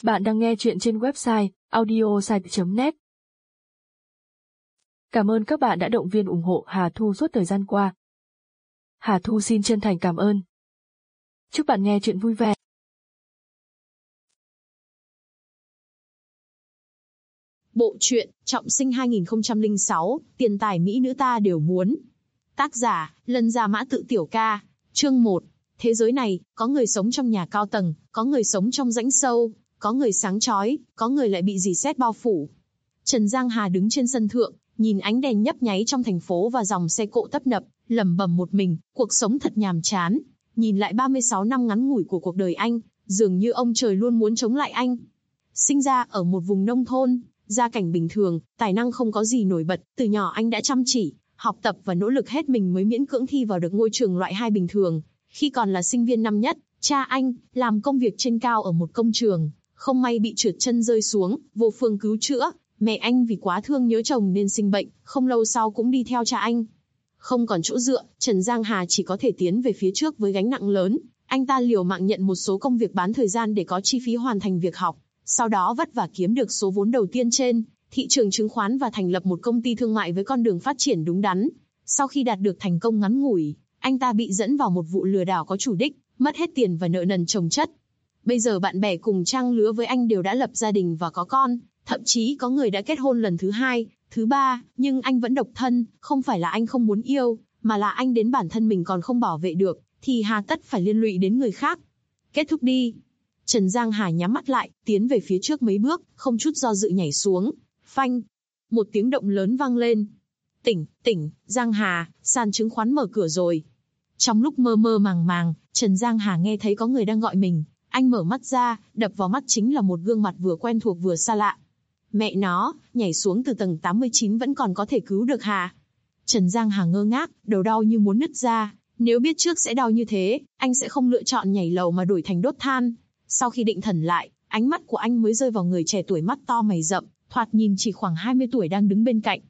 Bạn đang nghe chuyện trên website audiosite.net. Cảm ơn các bạn đã động viên ủng hộ Hà Thu suốt thời gian qua. Hà Thu xin chân thành cảm ơn. Chúc bạn nghe chuyện vui vẻ. Bộ truyện Trọng sinh 2006, tiền tài mỹ nữ ta đều muốn. Tác giả, Lân Gia Mã Tự Tiểu Ca. Chương 1. Thế giới này, có người sống trong nhà cao tầng, có người sống trong rãnh sâu, có người sáng chói, có người lại bị rỉ sét bao phủ. Trần Giang Hà đứng trên sân thượng, nhìn ánh đèn nhấp nháy trong thành phố và dòng xe cộ tấp nập, lẩm bẩm một mình, cuộc sống thật nhàm chán. Nhìn lại 36 năm ngắn ngủi của cuộc đời anh, dường như ông trời luôn muốn chống lại anh. Sinh ra ở một vùng nông thôn, gia cảnh bình thường, tài năng không có gì nổi bật, từ nhỏ anh đã chăm chỉ, học tập và nỗ lực hết mình mới miễn cưỡng thi vào được ngôi trường loại 2 bình thường. Khi còn là sinh viên năm nhất, cha anh làm công việc trên cao ở một công trường, không may bị trượt chân rơi xuống, vô phương cứu chữa. Mẹ anh vì quá thương nhớ chồng nên sinh bệnh, không lâu sau cũng đi theo cha anh. Không còn chỗ dựa, Trần Giang Hà chỉ có thể tiến về phía trước với gánh nặng lớn. Anh ta liều mạng nhận một số công việc bán thời gian để có chi phí hoàn thành việc học. Sau đó vất vả kiếm được số vốn đầu tiên trên thị trường chứng khoán và thành lập một công ty thương mại với con đường phát triển đúng đắn. Sau khi đạt được thành công ngắn ngủi, anh ta bị dẫn vào một vụ lừa đảo có chủ đích, mất hết tiền và nợ nần chồng chất. Bây giờ bạn bè cùng trang lứa với anh đều đã lập gia đình và có con, thậm chí có người đã kết hôn lần thứ 2, thứ 3, nhưng anh vẫn độc thân. Không phải là anh không muốn yêu, mà là anh đến bản thân mình còn không bảo vệ được, thì hà tất phải liên lụy đến người khác. Kết thúc đi. Trần Giang Hà nhắm mắt lại, tiến về phía trước mấy bước, không chút do dự nhảy xuống. Phanh! Một tiếng động lớn vang lên. Tỉnh, Giang Hà, sàn chứng khoán mở cửa rồi. Trong lúc mơ mơ màng màng, Trần Giang Hà nghe thấy có người đang gọi mình. Anh mở mắt ra, đập vào mắt chính là một gương mặt vừa quen thuộc vừa xa lạ. Mẹ nó, nhảy xuống từ tầng 89 vẫn còn có thể cứu được Hà. Trần Giang Hà ngơ ngác, đầu đau như muốn nứt ra. Nếu biết trước sẽ đau như thế, anh sẽ không lựa chọn nhảy lầu mà đổi thành đốt than. Sau khi định thần lại, ánh mắt của anh mới rơi vào người trẻ tuổi mắt to mày rậm, thoạt nhìn chỉ khoảng 20 tuổi đang đứng bên cạnh.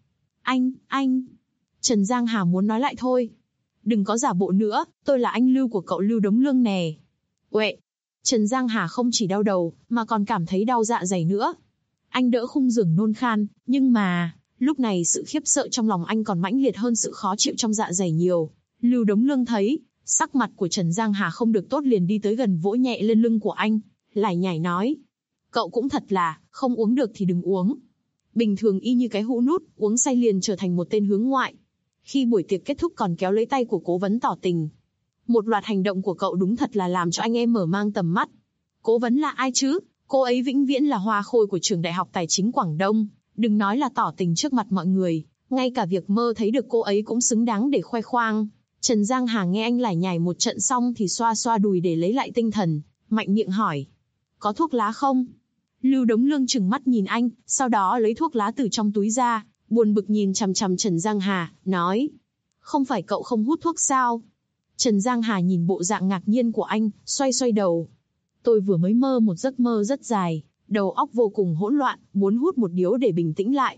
Anh... Trần Giang Hà muốn nói lại thôi. Đừng có giả bộ nữa, tôi là anh Lưu của cậu Lưu Đống Lương nè. Uệ! Trần Giang Hà không chỉ đau đầu, mà còn cảm thấy đau dạ dày nữa. Anh đỡ khung giường nôn khan, nhưng mà, lúc này sự khiếp sợ trong lòng anh còn mãnh liệt hơn sự khó chịu trong dạ dày nhiều. Lưu Đống Lương thấy sắc mặt của Trần Giang Hà không được tốt liền đi tới gần vỗ nhẹ lên lưng của anh, lải nhải nói. Cậu cũng thật là, không uống được thì đừng uống. Bình thường y như cái hũ nút, uống say liền trở thành một tên hướng ngoại. Khi buổi tiệc kết thúc còn kéo lấy tay của cố vấn tỏ tình. Một loạt hành động của cậu đúng thật là làm cho anh em mở mang tầm mắt. Cố vấn là ai chứ? Cô ấy vĩnh viễn là hoa khôi của trường Đại học Tài chính Quảng Đông. Đừng nói là tỏ tình trước mặt mọi người, ngay cả việc mơ thấy được cô ấy cũng xứng đáng để khoe khoang. Trần Giang Hà nghe anh lải nhải một trận xong thì xoa xoa đùi để lấy lại tinh thần, mạnh miệng hỏi. Có thuốc lá không? Lưu Đống Lương trừng mắt nhìn anh, sau đó lấy thuốc lá từ trong túi ra, buồn bực nhìn chằm chằm Trần Giang Hà, nói. Không phải cậu không hút thuốc sao? Trần Giang Hà nhìn bộ dạng ngạc nhiên của anh, xoay xoay đầu. Tôi vừa mới mơ một giấc mơ rất dài, đầu óc vô cùng hỗn loạn, muốn hút một điếu để bình tĩnh lại.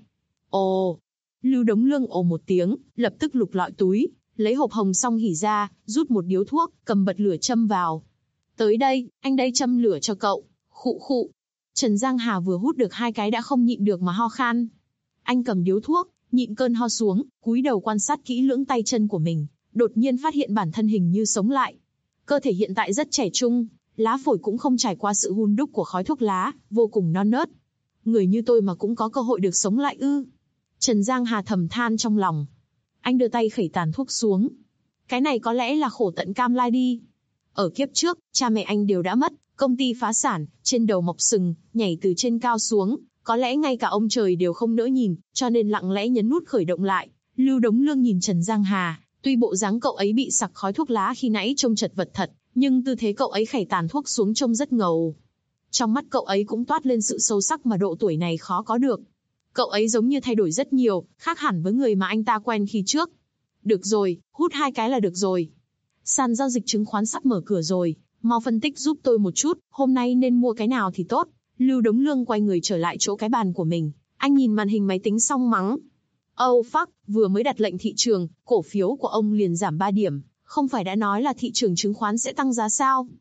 Ồ! Lưu Đống Lương ồ một tiếng, lập tức lục lọi túi, lấy hộp hồng song hỉ ra, rút một điếu thuốc, cầm bật lửa châm vào. Tới đây, anh đây châm lửa cho cậu. Khụ khụ. Trần Giang Hà vừa hút được 2 cái đã không nhịn được mà ho khan. Anh cầm điếu thuốc, nhịn cơn ho xuống, cúi đầu quan sát kỹ lưỡng tay chân của mình, đột nhiên phát hiện bản thân hình như sống lại. Cơ thể hiện tại rất trẻ trung, lá phổi cũng không trải qua sự hun đúc của khói thuốc lá, vô cùng non nớt. Người như tôi mà cũng có cơ hội được sống lại ư? Trần Giang Hà thầm than trong lòng. Anh đưa tay khẩy tàn thuốc xuống. Cái này có lẽ là khổ tận cam lai đi. Ở kiếp trước, cha mẹ anh đều đã mất, công ty phá sản, trên đầu mọc sừng, nhảy từ trên cao xuống. Có lẽ ngay cả ông trời đều không nỡ nhìn, cho nên lặng lẽ nhấn nút khởi động lại. Lưu Đống Lương nhìn Trần Giang Hà, tuy bộ dáng cậu ấy bị sặc khói thuốc lá khi nãy trông chật vật thật, nhưng tư thế cậu ấy khẩy tàn thuốc xuống trông rất ngầu. Trong mắt cậu ấy cũng toát lên sự sâu sắc mà độ tuổi này khó có được. Cậu ấy giống như thay đổi rất nhiều, khác hẳn với người mà anh ta quen khi trước. Được rồi, hút 2 cái là được rồi. Sàn giao dịch chứng khoán sắp mở cửa rồi, mau phân tích giúp tôi một chút, hôm nay nên mua cái nào thì tốt. Lưu Đống Lương quay người trở lại chỗ cái bàn của mình, anh nhìn màn hình máy tính xong mắng. Oh fuck, vừa mới đặt lệnh thị trường, cổ phiếu của ông liền giảm 3 điểm, không phải đã nói là thị trường chứng khoán sẽ tăng giá sao?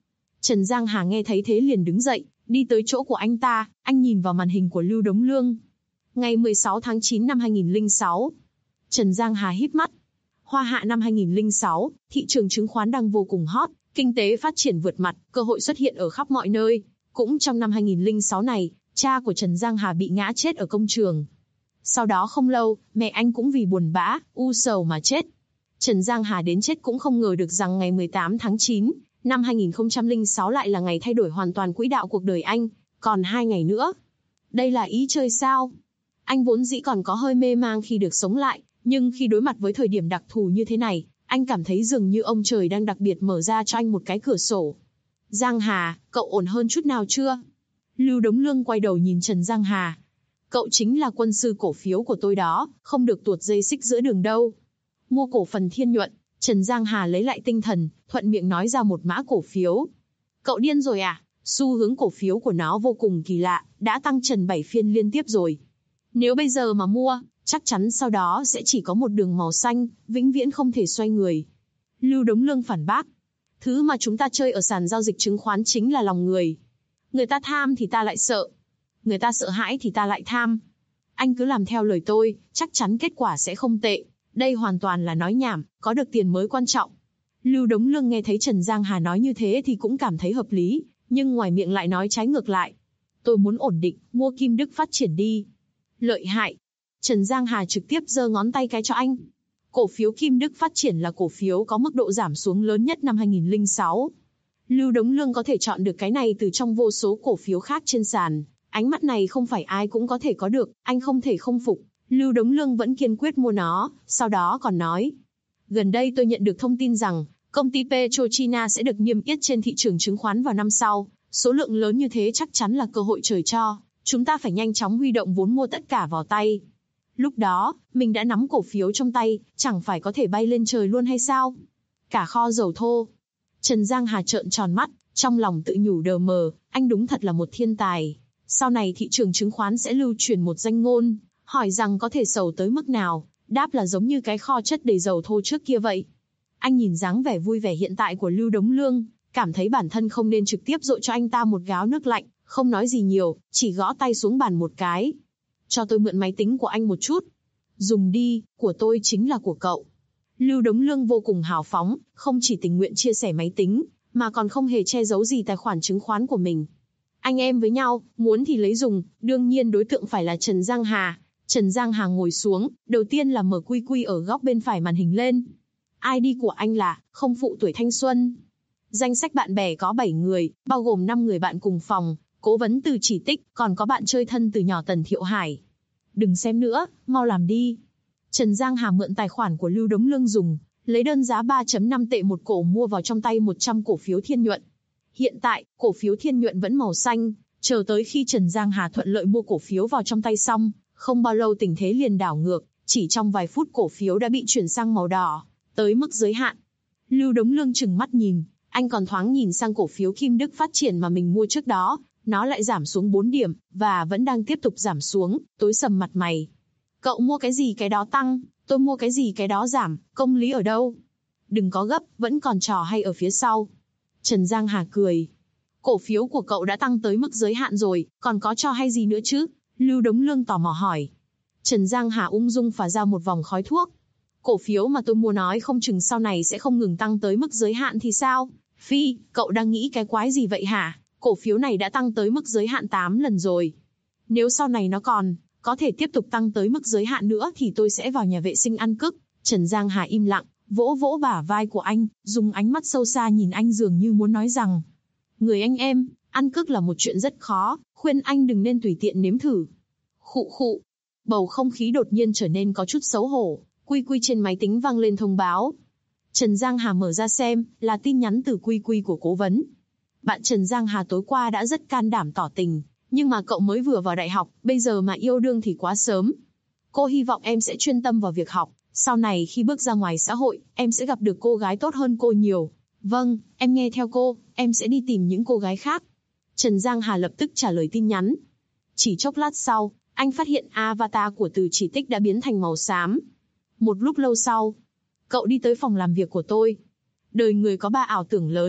Trần Giang Hà nghe thấy thế liền đứng dậy, đi tới chỗ của anh ta, anh nhìn vào màn hình của Lưu Đống Lương. Ngày 16 tháng 9 năm 2006. Trần Giang Hà híp mắt. Hoa hạ năm 2006, thị trường chứng khoán đang vô cùng hot, kinh tế phát triển vượt mặt, cơ hội xuất hiện ở khắp mọi nơi. Cũng trong năm 2006 này, cha của Trần Giang Hà bị ngã chết ở công trường. Sau đó không lâu, mẹ anh cũng vì buồn bã, u sầu mà chết. Trần Giang Hà đến chết cũng không ngờ được rằng ngày 18 tháng 9, năm 2006 lại là ngày thay đổi hoàn toàn quỹ đạo cuộc đời anh, còn 2 ngày nữa. Đây là ý trời sao? Anh vốn dĩ còn có hơi mê mang khi được sống lại, nhưng khi đối mặt với thời điểm đặc thù như thế này, anh cảm thấy dường như ông trời đang đặc biệt mở ra cho anh một cái cửa sổ. Giang Hà, cậu ổn hơn chút nào chưa? Lưu Đống Lương quay đầu nhìn Trần Giang Hà. Cậu chính là quân sư cổ phiếu của tôi đó, không được tuột dây xích giữa đường đâu. Mua cổ phần Thiên Nhuận. Trần Giang Hà lấy lại tinh thần, thuận miệng nói ra một mã cổ phiếu. Cậu điên rồi à? Xu hướng cổ phiếu của nó vô cùng kỳ lạ, đã tăng trần 7 phiên liên tiếp rồi. Nếu bây giờ mà mua, chắc chắn sau đó sẽ chỉ có một đường màu xanh, vĩnh viễn không thể xoay người. Lưu Đống Lương phản bác. Thứ mà chúng ta chơi ở sàn giao dịch chứng khoán chính là lòng người. Người ta tham thì ta lại sợ. Người ta sợ hãi thì ta lại tham. Anh cứ làm theo lời tôi, chắc chắn kết quả sẽ không tệ. Đây hoàn toàn là nói nhảm, có được tiền mới quan trọng. Lưu Đống Lương nghe thấy Trần Giang Hà nói như thế thì cũng cảm thấy hợp lý, nhưng ngoài miệng lại nói trái ngược lại. Tôi muốn ổn định, mua Kim Đức Phát Triển đi. Lợi hại. Trần Giang Hà trực tiếp giơ ngón tay cái cho anh. Cổ phiếu Kim Đức Phát Triển là cổ phiếu có mức độ giảm xuống lớn nhất năm 2006. Lưu Đống Lương có thể chọn được cái này từ trong vô số cổ phiếu khác trên sàn. Ánh mắt này không phải ai cũng có thể có được, anh không thể không phục. Lưu Đống Lương vẫn kiên quyết mua nó, sau đó còn nói. Gần đây tôi nhận được thông tin rằng, công ty PetroChina sẽ được niêm yết trên thị trường chứng khoán vào năm sau. Số lượng lớn như thế chắc chắn là cơ hội trời cho. Chúng ta phải nhanh chóng huy động vốn mua tất cả vào tay. Lúc đó, mình đã nắm cổ phiếu trong tay, chẳng phải có thể bay lên trời luôn hay sao? Cả kho dầu thô. Trần Giang Hà trợn tròn mắt, trong lòng tự nhủ đờ mờ, anh đúng thật là một thiên tài. Sau này thị trường chứng khoán sẽ lưu truyền một danh ngôn, hỏi rằng có thể sầu tới mức nào, đáp là giống như cái kho chất đầy dầu thô trước kia vậy. Anh nhìn dáng vẻ vui vẻ hiện tại của Lưu Đống Lương, cảm thấy bản thân không nên trực tiếp dội cho anh ta một gáo nước lạnh, không nói gì nhiều, chỉ gõ tay xuống bàn một cái. Cho tôi mượn máy tính của anh một chút. Dùng đi, của tôi chính là của cậu. Lưu Đống Lương vô cùng hào phóng, không chỉ tình nguyện chia sẻ máy tính, mà còn không hề che giấu gì tài khoản chứng khoán của mình. Anh em với nhau, muốn thì lấy dùng, đương nhiên đối tượng phải là Trần Giang Hà. Trần Giang Hà ngồi xuống, đầu tiên là mở QQ ở góc bên phải màn hình lên. ID của anh là, không phụ tuổi thanh xuân. Danh sách bạn bè có 7 người, bao gồm 5 người bạn cùng phòng, cố vấn Từ Chỉ Tích, còn có bạn chơi thân từ nhỏ Tần Thiệu Hải. Đừng xem nữa, mau làm đi. Trần Giang Hà mượn tài khoản của Lưu Đống Lương dùng, lấy đơn giá 3.5 tệ một cổ mua vào trong tay 100 cổ phiếu Thiên Nhuận. Hiện tại, cổ phiếu Thiên Nhuận vẫn màu xanh, chờ tới khi Trần Giang Hà thuận lợi mua cổ phiếu vào trong tay xong, không bao lâu tình thế liền đảo ngược, chỉ trong vài phút cổ phiếu đã bị chuyển sang màu đỏ, tới mức giới hạn. Lưu Đống Lương trừng mắt nhìn, anh còn thoáng nhìn sang cổ phiếu Kim Đức Phát Triển mà mình mua trước đó, nó lại giảm xuống 4 điểm, và vẫn đang tiếp tục giảm xuống, tối sầm mặt mày. Cậu mua cái gì cái đó tăng, tôi mua cái gì cái đó giảm, công lý ở đâu? Đừng có gấp, vẫn còn trò hay ở phía sau. Trần Giang Hà cười. Cổ phiếu của cậu đã tăng tới mức giới hạn rồi, còn có trò hay gì nữa chứ? Lưu Đống Lương tò mò hỏi. Trần Giang Hà ung dung phả ra một vòng khói thuốc. Cổ phiếu mà tôi mua nói không chừng sau này sẽ không ngừng tăng tới mức giới hạn thì sao? Phi, cậu đang nghĩ cái quái gì vậy hả? Cổ phiếu này đã tăng tới mức giới hạn 8 lần rồi. Nếu sau này nó còn có thể tiếp tục tăng tới mức giới hạn nữa thì tôi sẽ vào nhà vệ sinh ăn cức. Trần Giang Hà im lặng, vỗ vỗ bả vai của anh, dùng ánh mắt sâu xa nhìn anh dường như muốn nói rằng. Người anh em, ăn cức là một chuyện rất khó, khuyên anh đừng nên tùy tiện nếm thử. Khụ khụ. Bầu không khí đột nhiên trở nên có chút xấu hổ, QQ trên máy tính vang lên thông báo. Trần Giang Hà mở ra xem, là tin nhắn từ QQ của cố vấn. Bạn Trần Giang Hà tối qua đã rất can đảm tỏ tình, nhưng mà cậu mới vừa vào đại học, bây giờ mà yêu đương thì quá sớm. Cô hy vọng em sẽ chuyên tâm vào việc học, sau này khi bước ra ngoài xã hội, em sẽ gặp được cô gái tốt hơn cô nhiều. Vâng, em nghe theo cô, em sẽ đi tìm những cô gái khác. Trần Giang Hà lập tức trả lời tin nhắn. Chỉ chốc lát sau, anh phát hiện avatar của Từ Chỉ Tích đã biến thành màu xám. Một lúc lâu sau, cậu đi tới phòng làm việc của tôi. Đời người có 3 ảo tưởng lớn,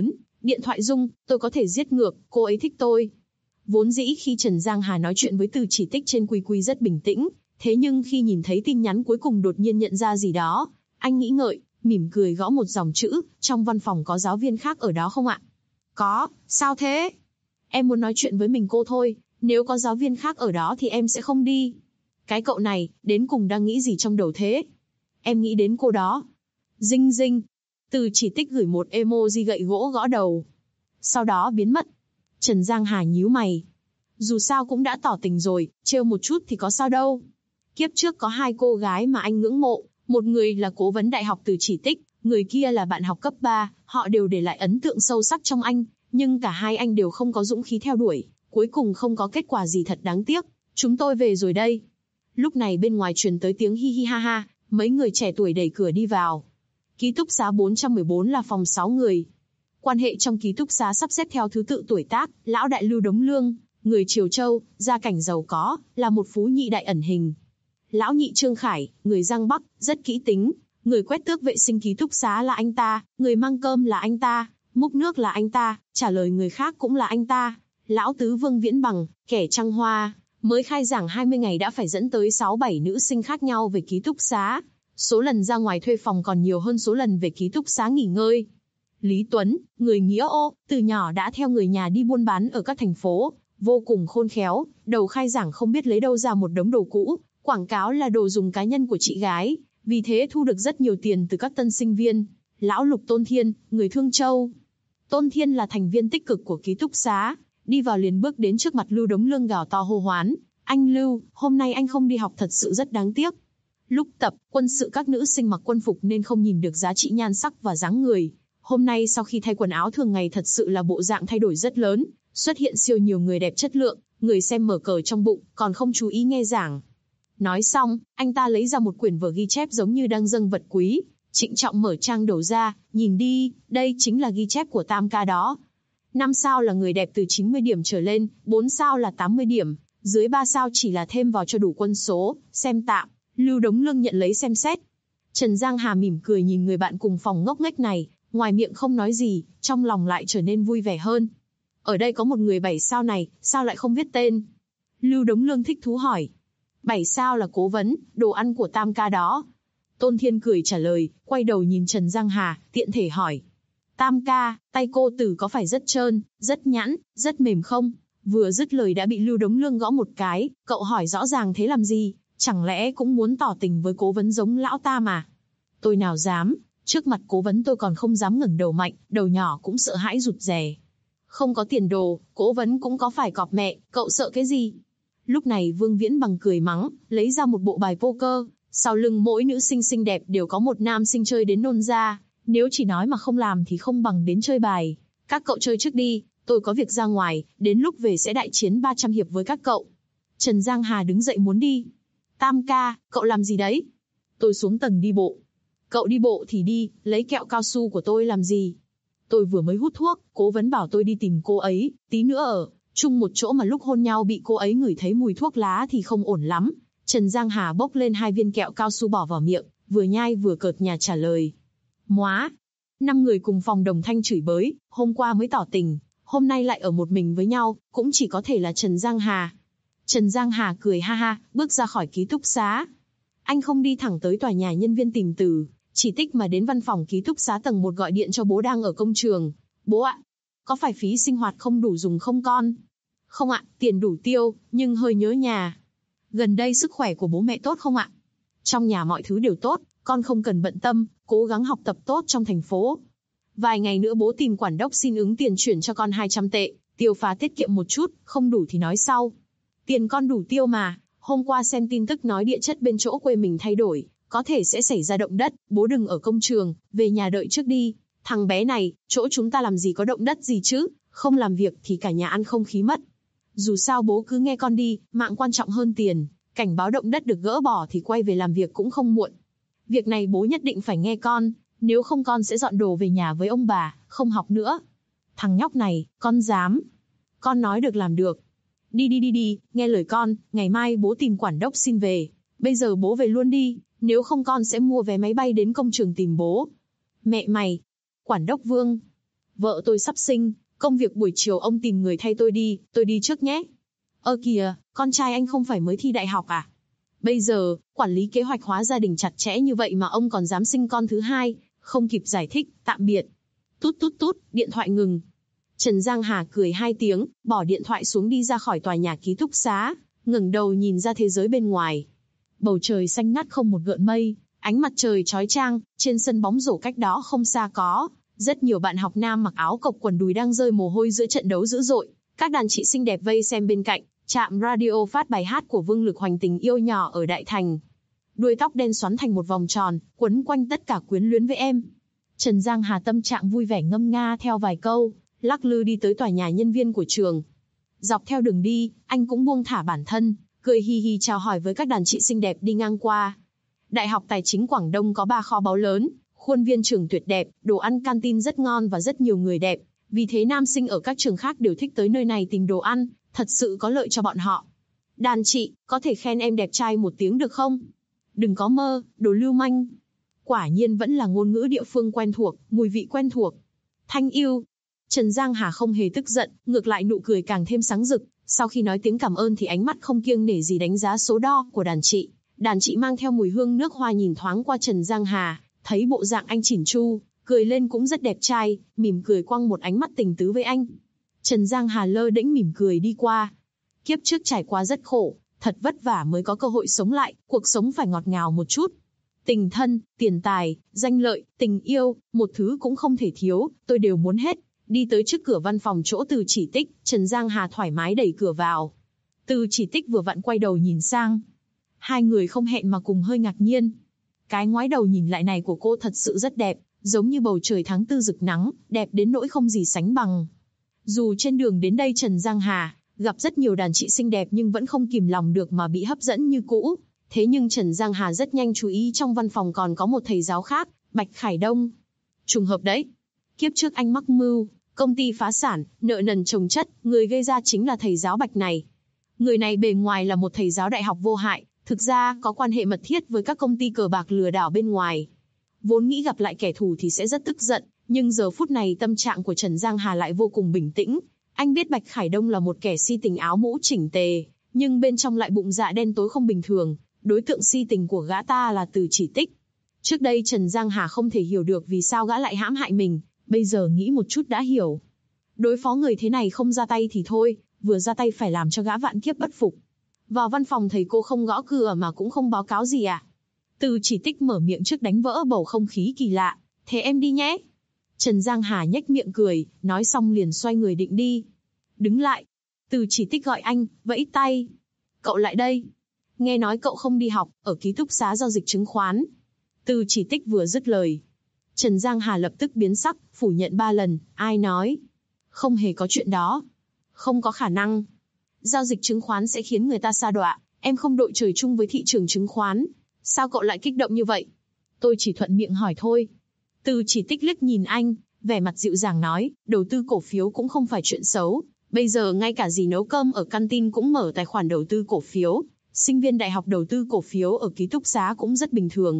Điện thoại rung, tôi có thể giết ngược, cô ấy thích tôi. Vốn dĩ khi Trần Giang Hà nói chuyện với Từ Chỉ Tích trên QQ rất bình tĩnh, thế nhưng khi nhìn thấy tin nhắn cuối cùng đột nhiên nhận ra gì đó. Anh nghĩ ngợi, mỉm cười gõ một dòng chữ, trong văn phòng có giáo viên khác ở đó không ạ? Có, sao thế? Em muốn nói chuyện với mình cô thôi, nếu có giáo viên khác ở đó thì em sẽ không đi. Cái cậu này, đến cùng đang nghĩ gì trong đầu thế? Em nghĩ đến cô đó. Dinh dinh. Từ Chỉ Tích gửi một emoji gậy gỗ gõ đầu. Sau đó biến mất. Trần Giang Hà nhíu mày. Dù sao cũng đã tỏ tình rồi, trêu một chút thì có sao đâu. Kiếp trước có 2 cô gái mà anh ngưỡng mộ, một người là cố vấn đại học Từ Chỉ Tích, người kia là bạn học cấp 3, họ đều để lại ấn tượng sâu sắc trong anh, nhưng cả hai anh đều không có dũng khí theo đuổi, cuối cùng không có kết quả gì thật đáng tiếc. Chúng tôi về rồi đây. Lúc này bên ngoài truyền tới tiếng hi hi ha ha, mấy người trẻ tuổi đẩy cửa đi vào. Ký túc xá 414 là phòng 6 người. Quan hệ trong ký túc xá sắp xếp theo thứ tự tuổi tác, lão đại Lưu Đống Lương, người Triều Châu, gia cảnh giàu có, là một phú nhị đại ẩn hình. Lão nhị Trương Khải, người Giang Bắc, rất kỹ tính, người quét tước vệ sinh ký túc xá là anh ta, người mang cơm là anh ta, múc nước là anh ta, trả lời người khác cũng là anh ta. Lão tứ Vương Viễn Bằng, kẻ trăng hoa, mới khai giảng 20 ngày đã phải dẫn tới 6-7 nữ sinh khác nhau về ký túc xá. Số lần ra ngoài thuê phòng còn nhiều hơn số lần về ký túc xá nghỉ ngơi. Lý Tuấn, người Nghĩa Ô, từ nhỏ đã theo người nhà đi buôn bán ở các thành phố, vô cùng khôn khéo, đầu khai giảng không biết lấy đâu ra một đống đồ cũ, quảng cáo là đồ dùng cá nhân của chị gái, vì thế thu được rất nhiều tiền từ các tân sinh viên. Lão Lục Tôn Thiên, người Thương Châu. Tôn Thiên là thành viên tích cực của ký túc xá, đi vào liền bước đến trước mặt Lưu Đống Lương gào to hô hoán. Anh Lưu, hôm nay anh không đi học thật sự rất đáng tiếc. Lúc tập quân sự các nữ sinh mặc quân phục nên không nhìn được giá trị nhan sắc và dáng người. Hôm nay sau khi thay quần áo thường ngày thật sự là bộ dạng thay đổi rất lớn, xuất hiện siêu nhiều người đẹp chất lượng, người xem mở cờ trong bụng, còn không chú ý nghe giảng. Nói xong, anh ta lấy ra một quyển vở ghi chép giống như đang dâng vật quý, trịnh trọng mở trang đầu ra, nhìn đi, đây chính là ghi chép của Tam ca đó. 5 sao là người đẹp từ 90 điểm trở lên, 4 sao là 80 điểm, dưới 3 sao chỉ là thêm vào cho đủ quân số, xem tạm. Lưu Đống Lương nhận lấy xem xét. Trần Giang Hà mỉm cười nhìn người bạn cùng phòng ngốc nghếch này, ngoài miệng không nói gì, trong lòng lại trở nên vui vẻ hơn. Ở đây có một người 7 sao này, sao lại không viết tên? Lưu Đống Lương thích thú hỏi. 7 sao là cố vấn, đồ ăn của Tam ca đó. Tôn Thiên cười trả lời, quay đầu nhìn Trần Giang Hà, tiện thể hỏi. Tam ca, tay cô Tử có phải rất trơn, rất nhẵn, rất mềm không? Vừa dứt lời đã bị Lưu Đống Lương gõ một cái, cậu hỏi rõ ràng thế làm gì? Chẳng lẽ cũng muốn tỏ tình với cố vấn giống lão ta mà? Tôi nào dám, trước mặt cố vấn tôi còn không dám ngẩng đầu mạnh, đầu nhỏ cũng sợ hãi rụt rè. Không có tiền đồ, cố vấn cũng có phải cọp mẹ, cậu sợ cái gì? Lúc này Vương Viễn Bằng cười mắng, lấy ra một bộ bài poker, sau lưng mỗi nữ sinh xinh đẹp đều có một nam sinh chơi đến nôn ra, nếu chỉ nói mà không làm thì không bằng đến chơi bài. Các cậu chơi trước đi, tôi có việc ra ngoài, đến lúc về sẽ đại chiến 300 hiệp với các cậu. Trần Giang Hà đứng dậy muốn đi. Tam ca, cậu làm gì đấy? Tôi xuống tầng đi bộ. Cậu đi bộ thì đi, lấy kẹo cao su của tôi làm gì? Tôi vừa mới hút thuốc, cố vấn bảo tôi đi tìm cô ấy, tí nữa ở chung một chỗ mà lúc hôn nhau bị cô ấy ngửi thấy mùi thuốc lá thì không ổn lắm. Trần Giang Hà bốc lên 2 viên kẹo cao su bỏ vào miệng, vừa nhai vừa cợt nhả trả lời. Móa! 5 người cùng phòng đồng thanh chửi bới, hôm qua mới tỏ tình, hôm nay lại ở một mình với nhau, cũng chỉ có thể là Trần Giang Hà. Trần Giang Hà cười ha ha, bước ra khỏi ký túc xá. Anh không đi thẳng tới tòa nhà nhân viên tìm Từ Chỉ Tích mà đến văn phòng ký túc xá tầng 1 gọi điện cho bố đang ở công trường. Bố ạ, có phải phí sinh hoạt không đủ dùng không con? Không ạ, tiền đủ tiêu, nhưng hơi nhớ nhà. Gần đây sức khỏe của bố mẹ tốt không ạ? Trong nhà mọi thứ đều tốt, con không cần bận tâm, cố gắng học tập tốt trong thành phố. Vài ngày nữa bố tìm quản đốc xin ứng tiền chuyển cho con 200 tệ, tiêu phá tiết kiệm một chút, không đủ thì nói sau. Tiền con đủ tiêu mà, hôm qua xem tin tức nói địa chất bên chỗ quê mình thay đổi, có thể sẽ xảy ra động đất, bố đừng ở công trường, về nhà đợi trước đi. Thằng bé này, chỗ chúng ta làm gì có động đất gì chứ, không làm việc thì cả nhà ăn không khí mất. Dù sao bố cứ nghe con đi, mạng quan trọng hơn tiền, cảnh báo động đất được gỡ bỏ thì quay về làm việc cũng không muộn. Việc này bố nhất định phải nghe con, nếu không con sẽ dọn đồ về nhà với ông bà, không học nữa. Thằng nhóc này, con dám. Con nói được làm được. Đi, nghe lời con, ngày mai bố tìm quản đốc xin về. Bây giờ bố về luôn đi, nếu không con sẽ mua vé máy bay đến công trường tìm bố. Mẹ mày! Quản đốc Vương! Vợ tôi sắp sinh, công việc buổi chiều ông tìm người thay tôi đi trước nhé. Ơ kìa, con trai anh không phải mới thi đại học à? Bây giờ, quản lý kế hoạch hóa gia đình chặt chẽ như vậy mà ông còn dám sinh con thứ hai, không kịp giải thích, tạm biệt. Tút tút tút, điện thoại ngừng. Trần Giang Hà cười 2 tiếng, bỏ điện thoại xuống đi ra khỏi tòa nhà ký túc xá, ngẩng đầu nhìn ra thế giới bên ngoài. Bầu trời xanh ngắt không một gợn mây, ánh mặt trời chói chang, trên sân bóng rổ cách đó không xa có rất nhiều bạn học nam mặc áo cộc quần đùi đang rơi mồ hôi giữa trận đấu dữ dội. Các đàn chị xinh đẹp vây xem bên cạnh, trạm radio phát bài hát của Vương Lực Hoành Tình Yêu Nhỏ ở Đại Thành. Đuôi tóc đen xoắn thành một vòng tròn, quấn quanh tất cả quyến luyến với em. Trần Giang Hà tâm trạng vui vẻ ngâm nga theo vài câu, lắc lư đi tới tòa nhà nhân viên của trường. Dọc theo đường đi, anh cũng buông thả bản thân, cười hi hi chào hỏi với các đàn chị xinh đẹp đi ngang qua. Đại học Tài chính Quảng Đông có 3 kho báu lớn, khuôn viên trường tuyệt đẹp, đồ ăn canteen rất ngon và rất nhiều người đẹp. Vì thế nam sinh ở các trường khác đều thích tới nơi này tìm đồ ăn, thật sự có lợi cho bọn họ. Đàn chị, có thể khen em đẹp trai một tiếng được không? Đừng có mơ, đồ lưu manh. Quả nhiên vẫn là ngôn ngữ địa phương quen thuộc, mùi vị quen thuộc. Thanh yêu. Trần Giang Hà không hề tức giận, ngược lại nụ cười càng thêm sáng rực. Sau khi nói tiếng cảm ơn thì ánh mắt không kiêng nể gì đánh giá số đo của đàn chị. Đàn chị mang theo mùi hương nước hoa nhìn thoáng qua Trần Giang Hà, thấy bộ dạng anh chỉn chu, cười lên cũng rất đẹp trai, mỉm cười quăng một ánh mắt tình tứ với anh. Trần Giang Hà lơ đễnh mỉm cười đi qua. Kiếp trước trải qua rất khổ, thật vất vả mới có cơ hội sống lại, cuộc sống phải ngọt ngào một chút. Tình thân, tiền tài, danh lợi, tình yêu, một thứ cũng không thể thiếu, tôi đều muốn hết. Đi tới trước cửa văn phòng chỗ Từ Chỉ Tích, Trần Giang Hà thoải mái đẩy cửa vào. Từ Chỉ Tích vừa vặn quay đầu nhìn sang. Hai người không hẹn mà cùng hơi ngạc nhiên. Cái ngoái đầu nhìn lại này của cô thật sự rất đẹp, giống như bầu trời tháng 4 rực nắng, đẹp đến nỗi không gì sánh bằng. Dù trên đường đến đây Trần Giang Hà gặp rất nhiều đàn chị xinh đẹp nhưng vẫn không kìm lòng được mà bị hấp dẫn như cũ. Thế nhưng Trần Giang Hà rất nhanh chú ý trong văn phòng còn có một thầy giáo khác, Bạch Khải Đông. Trùng hợp đấy. Kiếp trước anh mắc mưu, công ty phá sản, nợ nần chồng chất, người gây ra chính là thầy giáo Bạch này. Người này bề ngoài là một thầy giáo đại học vô hại, thực ra có quan hệ mật thiết với các công ty cờ bạc lừa đảo bên ngoài. Vốn nghĩ gặp lại kẻ thù thì sẽ rất tức giận, nhưng giờ phút này tâm trạng của Trần Giang Hà lại vô cùng bình tĩnh. Anh biết Bạch Khải Đông là một kẻ si tình áo mũ chỉnh tề, nhưng bên trong lại bụng dạ đen tối không bình thường. Đối tượng si tình của gã ta là Từ Chỉ Tích. Trước đây Trần Giang Hà không thể hiểu được vì sao gã lại hãm hại mình, bây giờ nghĩ một chút đã hiểu. Đối phó người thế này không ra tay thì thôi, vừa ra tay phải làm cho gã vạn kiếp bất phục. Vào văn phòng thầy cô không gõ cửa mà cũng không báo cáo gì à? Từ Chỉ Tích mở miệng trước đánh vỡ bầu không khí kỳ lạ. Thế em đi nhé. Trần Giang Hà nhếch miệng cười, nói xong liền xoay người định đi. Đứng lại. Từ Chỉ Tích gọi anh, vẫy tay. Cậu lại đây. Nghe nói cậu không đi học, ở ký túc xá giao dịch chứng khoán. Từ Chỉ Tích vừa dứt lời. Trần Giang Hà lập tức biến sắc, phủ nhận 3 lần, ai nói? Không hề có chuyện đó. Không có khả năng. Giao dịch chứng khoán sẽ khiến người ta sa đọa, em không đội trời chung với thị trường chứng khoán. Sao cậu lại kích động như vậy? Tôi chỉ thuận miệng hỏi thôi. Từ Chỉ Tích liếc nhìn anh, vẻ mặt dịu dàng nói, đầu tư cổ phiếu cũng không phải chuyện xấu. Bây giờ ngay cả dì nấu cơm ở canteen cũng mở tài khoản đầu tư cổ phiếu. Sinh viên đại học đầu tư cổ phiếu ở ký túc xá cũng rất bình thường.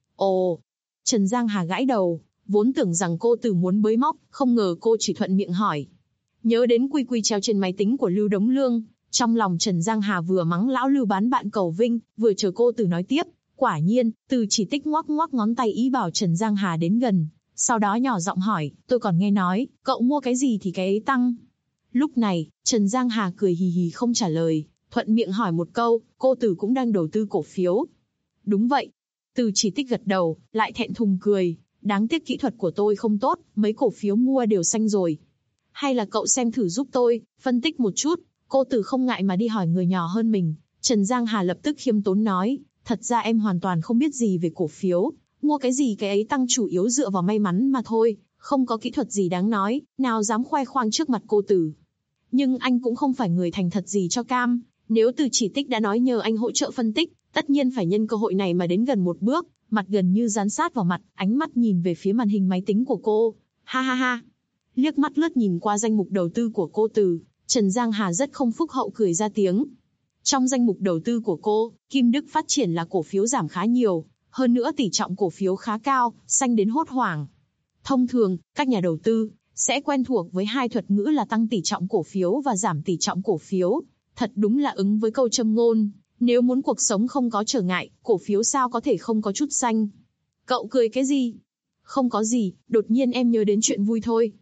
Ồ, Trần Giang Hà gãi đầu, vốn tưởng rằng cô Từ muốn bới móc, không ngờ cô chỉ thuận miệng hỏi. Nhớ đến quy quy treo trên máy tính của Lưu Đống Lương, trong lòng Trần Giang Hà vừa mắng lão Lưu bán bạn cầu vinh, vừa chờ cô Từ nói tiếp. Quả nhiên, Từ Chỉ Tích ngoắc ngoắc ngón tay ý bảo Trần Giang Hà đến gần, sau đó nhỏ giọng hỏi, tôi còn nghe nói, cậu mua cái gì thì cái ấy tăng. Lúc này, Trần Giang Hà cười hì hì không trả lời, thuận miệng hỏi một câu, cô Từ cũng đang đầu tư cổ phiếu. Đúng vậy. Từ Chỉ Tích gật đầu, lại thẹn thùng cười, đáng tiếc kỹ thuật của tôi không tốt, mấy cổ phiếu mua đều xanh rồi. Hay là cậu xem thử giúp tôi, phân tích một chút. Cô Từ không ngại mà đi hỏi người nhỏ hơn mình. Trần Giang Hà lập tức khiêm tốn nói, thật ra em hoàn toàn không biết gì về cổ phiếu, mua cái gì cái ấy tăng chủ yếu dựa vào may mắn mà thôi, không có kỹ thuật gì đáng nói, nào dám khoe khoang trước mặt cô Từ. Nhưng anh cũng không phải người thành thật gì cho cam, nếu Từ Chỉ Tích đã nói nhờ anh hỗ trợ phân tích, tất nhiên phải nhân cơ hội này mà đến gần một bước, mặt gần như dán sát vào mặt, ánh mắt nhìn về phía màn hình máy tính của cô. Ha ha ha. Liếc mắt lướt nhìn qua danh mục đầu tư của cô Từ, Trần Giang Hà rất không phúc hậu cười ra tiếng. Trong danh mục đầu tư của cô, Kim Đức Phát Triển là cổ phiếu giảm khá nhiều, hơn nữa tỷ trọng cổ phiếu khá cao, xanh đến hốt hoảng. Thông thường, các nhà đầu tư sẽ quen thuộc với hai thuật ngữ là tăng tỷ trọng cổ phiếu và giảm tỷ trọng cổ phiếu. Thật đúng là ứng với câu châm ngôn, nếu muốn cuộc sống không có trở ngại, cổ phiếu sao có thể không có chút xanh. Cậu cười cái gì? Không có gì, đột nhiên em nhớ đến chuyện vui thôi.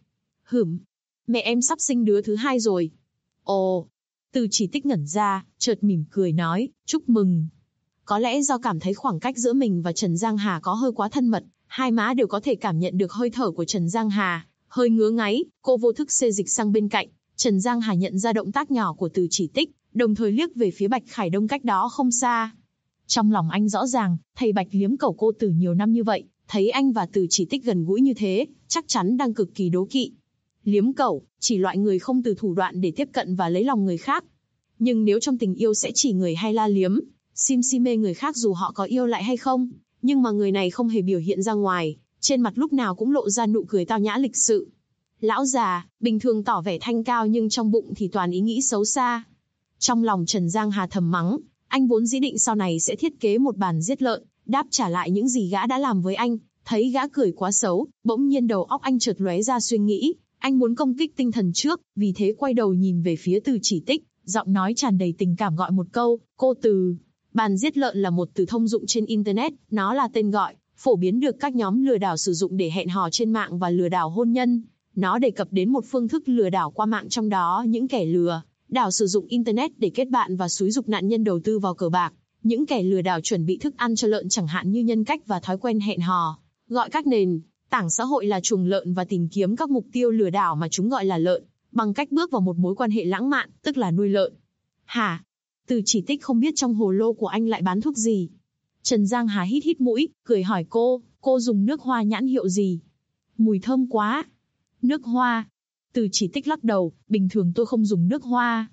Mẹ em sắp sinh đứa thứ 2 rồi. Ồ, Từ Chỉ Tích ngẩn ra, chợt mỉm cười nói, chúc mừng. Có lẽ do cảm thấy khoảng cách giữa mình và Trần Giang Hà có hơi quá thân mật, hai má đều có thể cảm nhận được hơi thở của Trần Giang Hà, hơi ngứa ngáy, cô vô thức xê dịch sang bên cạnh. Trần Giang Hà nhận ra động tác nhỏ của Từ Chỉ Tích, đồng thời liếc về phía Bạch Khải Đông cách đó không xa. Trong lòng anh rõ ràng, thầy Bạch liếm cẩu cô từ nhiều năm như vậy, thấy anh và Từ Chỉ Tích gần gũi như thế, chắc chắn đang cực kỳ đố kỵ. Liếm cẩu, chỉ loại người không từ thủ đoạn để tiếp cận và lấy lòng người khác. Nhưng nếu trong tình yêu sẽ chỉ người hay la liếm, si mê người khác dù họ có yêu lại hay không, nhưng mà người này không hề biểu hiện ra ngoài, trên mặt lúc nào cũng lộ ra nụ cười tao nhã lịch sự. Lão già, bình thường tỏ vẻ thanh cao nhưng trong bụng thì toàn ý nghĩ xấu xa. Trong lòng Trần Giang Hà thầm mắng, anh vốn dĩ định sau này sẽ thiết kế một bàn giết lợn, đáp trả lại những gì gã đã làm với anh, thấy gã cười quá xấu, bỗng nhiên đầu óc anh chợt lóe ra suy nghĩ, anh muốn công kích tinh thần trước, vì thế quay đầu nhìn về phía Từ Chỉ Tích, giọng nói tràn đầy tình cảm gọi một câu, cô Từ. Bàn giết lợn là một từ thông dụng trên Internet, nó là tên gọi, phổ biến được các nhóm lừa đảo sử dụng để hẹn hò trên mạng và lừa đảo hôn nhân. Nó đề cập đến một phương thức lừa đảo qua mạng, trong đó những kẻ lừa đảo sử dụng Internet để kết bạn và xúi giục nạn nhân đầu tư vào cờ bạc. Những kẻ lừa đảo chuẩn bị thức ăn cho lợn chẳng hạn như nhân cách và thói quen hẹn hò, gọi các nền tảng xã hội là chuồng lợn và tìm kiếm các mục tiêu lừa đảo mà chúng gọi là lợn, bằng cách bước vào một mối quan hệ lãng mạn, tức là nuôi lợn. Hả? Từ Chỉ Tích không biết trong hồ lô của anh lại bán thuốc gì. Trần Giang Hà hít hít mũi, cười hỏi cô dùng nước hoa nhãn hiệu gì? Mùi thơm quá. Nước hoa? Từ Chỉ Tích lắc đầu, bình thường tôi không dùng nước hoa.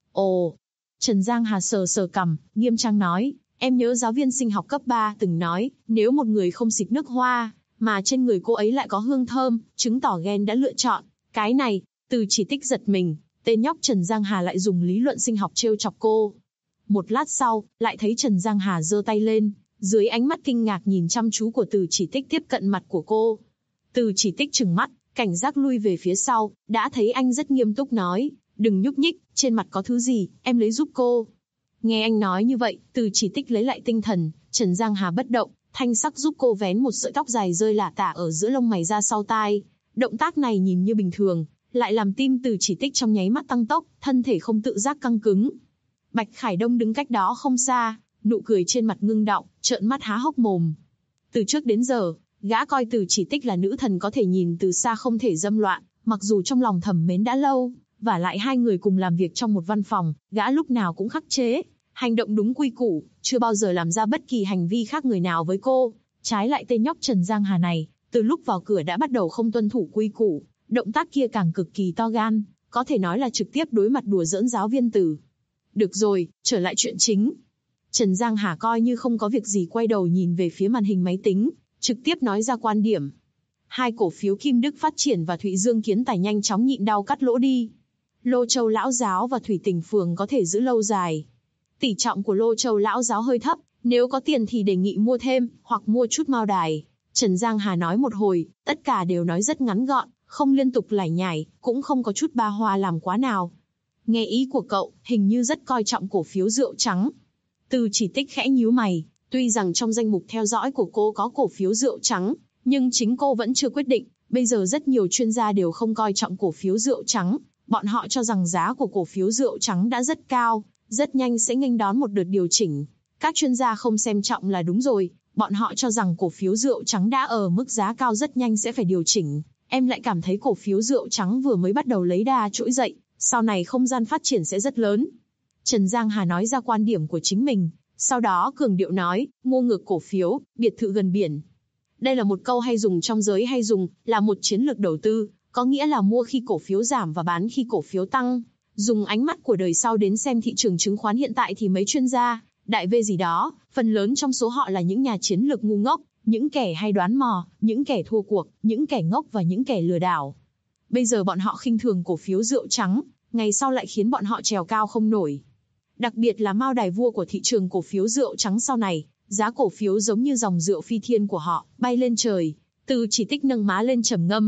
Ồ. Trần Giang Hà sờ sờ cằm, nghiêm trang nói, em nhớ giáo viên sinh học cấp 3 từng nói, nếu một người không xịt nước hoa, mà trên người cô ấy lại có hương thơm, chứng tỏ gen đã lựa chọn cái này. Từ Chỉ Tích giật mình, tên nhóc Trần Giang Hà lại dùng lý luận sinh học trêu chọc cô. Một lát sau, lại thấy Trần Giang Hà giơ tay lên, dưới ánh mắt kinh ngạc nhìn chăm chú của Từ Chỉ Tích tiếp cận mặt của cô. Từ Chỉ Tích trừng mắt, cảnh giác lui về phía sau, đã thấy anh rất nghiêm túc nói, đừng nhúc nhích, trên mặt có thứ gì, em lấy giúp cô. Nghe anh nói như vậy, Từ Chỉ Tích lấy lại tinh thần, Trần Giang Hà bất động, thanh sắc giúp cô vén một sợi tóc dài rơi lả tả ở giữa lông mày ra sau tai. Động tác này nhìn như bình thường, lại làm tim Từ Chỉ Tích trong nháy mắt tăng tốc, thân thể không tự giác căng cứng. Bạch Khải Đông đứng cách đó không xa, nụ cười trên mặt ngưng đọng, trợn mắt há hốc mồm. Từ trước đến giờ, gã coi Từ Chỉ Tích là nữ thần có thể nhìn từ xa không thể dâm loạn, mặc dù trong lòng thầm mến đã lâu, và lại hai người cùng làm việc trong một văn phòng, gã lúc nào cũng khắc chế, hành động đúng quy củ, chưa bao giờ làm ra bất kỳ hành vi khác người nào với cô. Trái lại tên nhóc Trần Giang Hà này, từ lúc vào cửa đã bắt đầu không tuân thủ quy củ, động tác kia càng cực kỳ to gan, có thể nói là trực tiếp đối mặt đùa giỡn giáo viên Từ. Được rồi, trở lại chuyện chính. Trần Giang Hà coi như không có việc gì quay đầu nhìn về phía màn hình máy tính, trực tiếp nói ra quan điểm. Hai cổ phiếu Kim Đức Phát Triển và Thụy Dương Kiến Tài nhanh chóng nhịn đau cắt lỗ đi. Lô Châu Lão Giáo và Thủy Tỉnh Phường có thể giữ lâu dài. Tỷ trọng của Lô Châu Lão Giáo hơi thấp, nếu có tiền thì đề nghị mua thêm, hoặc mua chút Mao Đài. Trần Giang Hà nói một hồi, tất cả đều nói rất ngắn gọn, không liên tục lải nhải, cũng không có chút ba hoa làm quá nào. Nghe ý của cậu, hình như rất coi trọng cổ phiếu rượu trắng. Từ Chỉ Tích khẽ nhíu mày, tuy rằng trong danh mục theo dõi của cô có cổ phiếu rượu trắng, nhưng chính cô vẫn chưa quyết định. Bây giờ rất nhiều chuyên gia đều không coi trọng cổ phiếu rượu trắng, bọn họ cho rằng giá của cổ phiếu rượu trắng đã rất cao, rất nhanh sẽ nghênh đón một đợt điều chỉnh. Các chuyên gia không xem trọng là đúng rồi, bọn họ cho rằng cổ phiếu rượu trắng đã ở mức giá cao rất nhanh sẽ phải điều chỉnh. Em lại cảm thấy cổ phiếu rượu trắng vừa mới bắt đầu lấy đà trỗi dậy, sau này không gian phát triển sẽ rất lớn. Trần Giang Hà nói ra quan điểm của chính mình, sau đó cường điệu nói, mua ngược cổ phiếu, biệt thự gần biển. Đây là một câu hay dùng trong giới hay dùng, là một chiến lược đầu tư, có nghĩa là mua khi cổ phiếu giảm và bán khi cổ phiếu tăng. Dùng ánh mắt của đời sau đến xem thị trường chứng khoán hiện tại thì mấy chuyên gia, đại V gì đó, phần lớn trong số họ là những nhà chiến lược ngu ngốc, những kẻ hay đoán mò, những kẻ thua cuộc, những kẻ ngốc và những kẻ lừa đảo. Bây giờ bọn họ khinh thường cổ phiếu rượu trắng, ngày sau lại khiến bọn họ trèo cao không nổi. Đặc biệt là Mao Đài vua của thị trường cổ phiếu rượu trắng sau này, giá cổ phiếu giống như dòng rượu phi thiên của họ, bay lên trời. Từ Chỉ Tích nâng má lên trầm ngâm,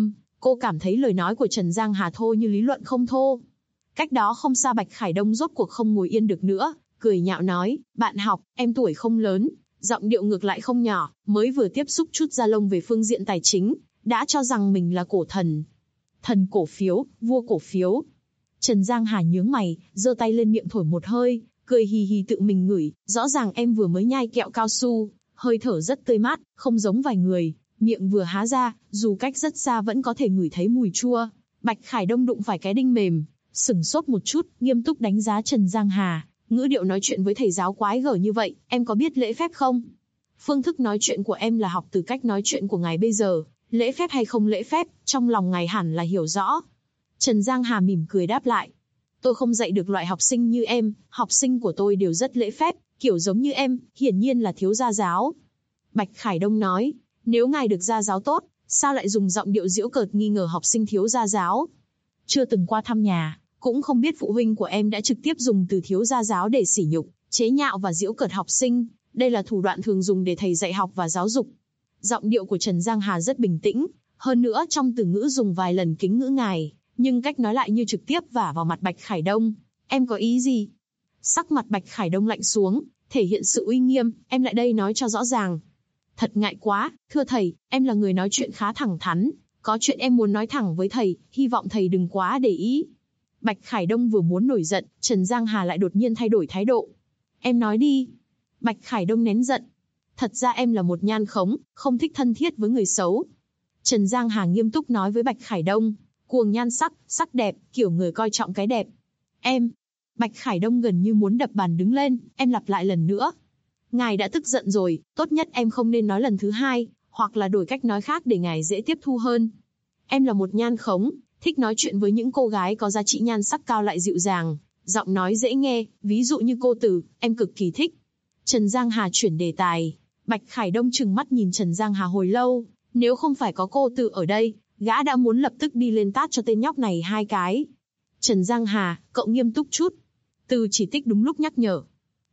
Cô cảm thấy lời nói của Trần Giang Hà thô như lý luận không thô. Cách đó không xa Bạch Khải Đông rốt cuộc không ngồi yên được nữa, cười nhạo nói, bạn học, em tuổi không lớn, giọng điệu ngược lại không nhỏ, mới vừa tiếp xúc chút da lông về phương diện tài chính, đã cho rằng mình là cổ thần. Thần cổ phiếu, vua cổ phiếu. Trần Giang Hà nhướng mày, giơ tay lên miệng thổi một hơi, cười hì hì tự mình ngửi, rõ ràng em vừa mới nhai kẹo cao su, hơi thở rất tươi mát, không giống vài người, miệng vừa há ra, dù cách rất xa vẫn có thể ngửi thấy mùi chua. Bạch Khải Đông đụng phải cái đinh mềm, sửng sốt một chút, nghiêm túc đánh giá Trần Giang Hà, ngữ điệu nói chuyện với thầy giáo quái gở như vậy, em có biết lễ phép không? Phương thức nói chuyện của em là học từ cách nói chuyện của ngài bây giờ, lễ phép hay không lễ phép, trong lòng ngài hẳn là hiểu rõ. Trần Giang Hà mỉm cười đáp lại. Tôi không dạy được loại học sinh như em, học sinh của tôi đều rất lễ phép, kiểu giống như em, hiển nhiên là thiếu gia giáo. Bạch Khải Đông nói, nếu ngài được gia giáo tốt, sao lại dùng giọng điệu giễu cợt nghi ngờ học sinh thiếu gia giáo? Chưa từng qua thăm nhà, cũng không biết phụ huynh của em đã trực tiếp dùng từ thiếu gia giáo để sỉ nhục, chế nhạo và giễu cợt học sinh. Đây là thủ đoạn thường dùng để thầy dạy học và giáo dục. Giọng điệu của Trần Giang Hà rất bình tĩnh, hơn nữa trong từ ngữ dùng vài lần kính ngữ ngài, nhưng cách nói lại như trực tiếp vả vào mặt Bạch Khải Đông. Em có ý gì? Sắc mặt Bạch Khải Đông lạnh xuống, thể hiện sự uy nghiêm, em lại đây nói cho rõ ràng. Thật ngại quá, thưa thầy, em là người nói chuyện khá thẳng thắn, có chuyện em muốn nói thẳng với thầy, hy vọng thầy đừng quá để ý. Bạch Khải Đông vừa muốn nổi giận, Trần Giang Hà lại đột nhiên thay đổi thái độ. Em nói đi. Bạch Khải Đông nén giận. Thật ra em là một nhan khống, không thích thân thiết với người xấu. Trần Giang Hà nghiêm túc nói với Bạch Khải Đông, cuồng nhan sắc, sắc đẹp, kiểu người coi trọng cái đẹp. Em. Bạch Khải Đông gần như muốn đập bàn đứng lên, em lặp lại lần nữa. Ngài đã tức giận rồi, tốt nhất em không nên nói lần thứ hai, hoặc là đổi cách nói khác để ngài dễ tiếp thu hơn. Em là một nhan khống, thích nói chuyện với những cô gái có giá trị nhan sắc cao lại dịu dàng, giọng nói dễ nghe, ví dụ như cô Từ, em cực kỳ thích. Trần Giang Hà chuyển đề tài. Bạch Khải Đông trừng mắt nhìn Trần Giang Hà hồi lâu, nếu không phải có cô Từ ở đây, gã đã muốn lập tức đi lên tát cho tên nhóc này hai cái. Trần Giang Hà, cậu nghiêm túc chút. Từ Chỉ Tích đúng lúc nhắc nhở.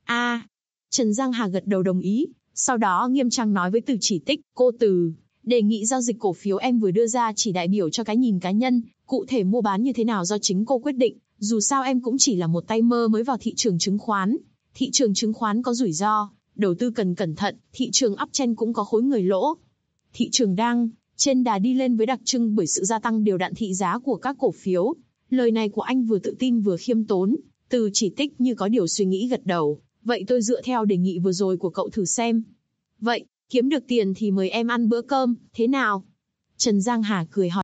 Trần Giang Hà gật đầu đồng ý, sau đó nghiêm trang nói với Từ Chỉ Tích, cô Từ, đề nghị giao dịch cổ phiếu em vừa đưa ra chỉ đại biểu cho cái nhìn cá nhân, cụ thể mua bán như thế nào do chính cô quyết định, dù sao em cũng chỉ là một tay mơ mới vào thị trường chứng khoán. Thị trường chứng khoán có rủi ro, đầu tư cần cẩn thận, thị trường uptrend cũng có khối người lỗ. Thị trường đang trên đà đi lên với đặc trưng bởi sự gia tăng đều đặn thị giá của các cổ phiếu. Lời này của anh vừa tự tin vừa khiêm tốn, Từ Chỉ Tích như có điều suy nghĩ gật đầu. Vậy tôi dựa theo đề nghị vừa rồi của cậu thử xem. Vậy, kiếm được tiền thì mời em ăn bữa cơm, thế nào? Trần Giang Hà cười hỏi.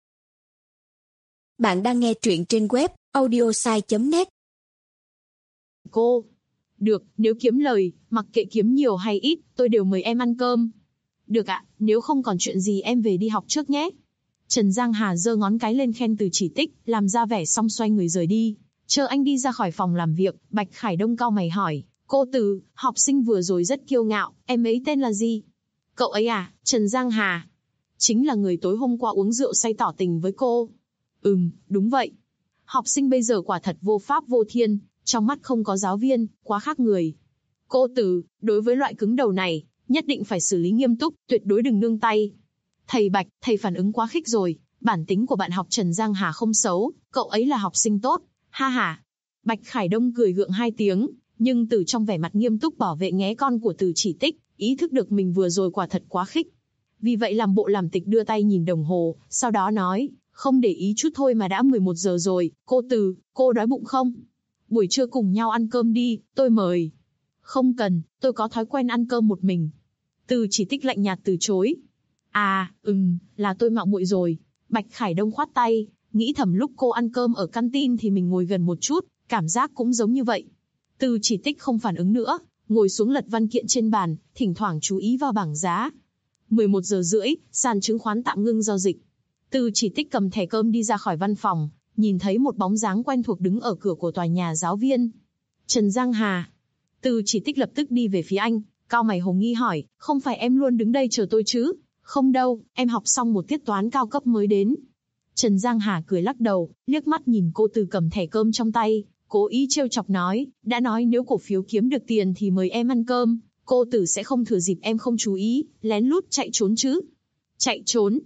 Bạn đang nghe truyện trên web audiosai.net. Cô, được, nếu kiếm lời, mặc kệ kiếm nhiều hay ít, tôi đều mời em ăn cơm. Được ạ, nếu không còn chuyện gì em về đi học trước nhé. Trần Giang Hà giơ ngón cái lên khen Từ Chỉ Tích, làm ra vẻ xong xoay người rời đi. Chờ anh đi ra khỏi phòng làm việc, Bạch Khải Đông cau mày hỏi, cô Từ, học sinh vừa rồi rất kiêu ngạo, em ấy tên là gì? Cậu ấy à, Trần Giang Hà. Chính là người tối hôm qua uống rượu say tỏ tình với cô. Đúng vậy. Học sinh bây giờ quả thật vô pháp vô thiên, trong mắt không có giáo viên, quá khác người. Cô Từ, đối với loại cứng đầu này, nhất định phải xử lý nghiêm túc, tuyệt đối đừng nương tay. Thầy Bạch, thầy phản ứng quá khích rồi, bản tính của bạn học Trần Giang Hà không xấu, cậu ấy là học sinh tốt. Ha ha. Bạch Khải Đông cười gượng hai tiếng, nhưng từ trong vẻ mặt nghiêm túc bảo vệ nghé con của Từ Chỉ Tích, ý thức được mình vừa rồi quả thật quá khích. Vì vậy làm bộ làm tịch đưa tay nhìn đồng hồ, sau đó nói, không để ý chút thôi mà đã 11 giờ rồi, cô Từ, cô đói bụng không? Buổi trưa cùng nhau ăn cơm đi, tôi mời. Không cần, tôi có thói quen ăn cơm một mình. Từ Chỉ Tích lạnh nhạt từ chối. Là tôi mạo muội rồi. Bạch Khải Đông khoát tay, nghĩ thầm lúc cô ăn cơm ở canteen thì mình ngồi gần một chút, cảm giác cũng giống như vậy. Từ Chỉ Tích không phản ứng nữa, ngồi xuống lật văn kiện trên bàn, thỉnh thoảng chú ý vào bảng giá. 11 giờ rưỡi, sàn chứng khoán tạm ngưng giao dịch. Từ Chỉ Tích cầm thẻ cơm đi ra khỏi văn phòng, nhìn thấy một bóng dáng quen thuộc đứng ở cửa của tòa nhà giáo viên. Trần Giang Hà. Từ Chỉ Tích lập tức đi về phía anh, cau mày hồ nghi hỏi, không phải em luôn đứng đây chờ tôi chứ? Không đâu, em học xong một tiết toán cao cấp mới đến. Trần Giang Hà cười lắc đầu, liếc mắt nhìn cô Từ cầm thẻ cơm trong tay, cố ý trêu chọc nói, đã nói nếu cổ phiếu kiếm được tiền thì mời em ăn cơm, cô Từ sẽ không thừa dịp em không chú ý, lén lút chạy trốn chứ. Chạy trốn.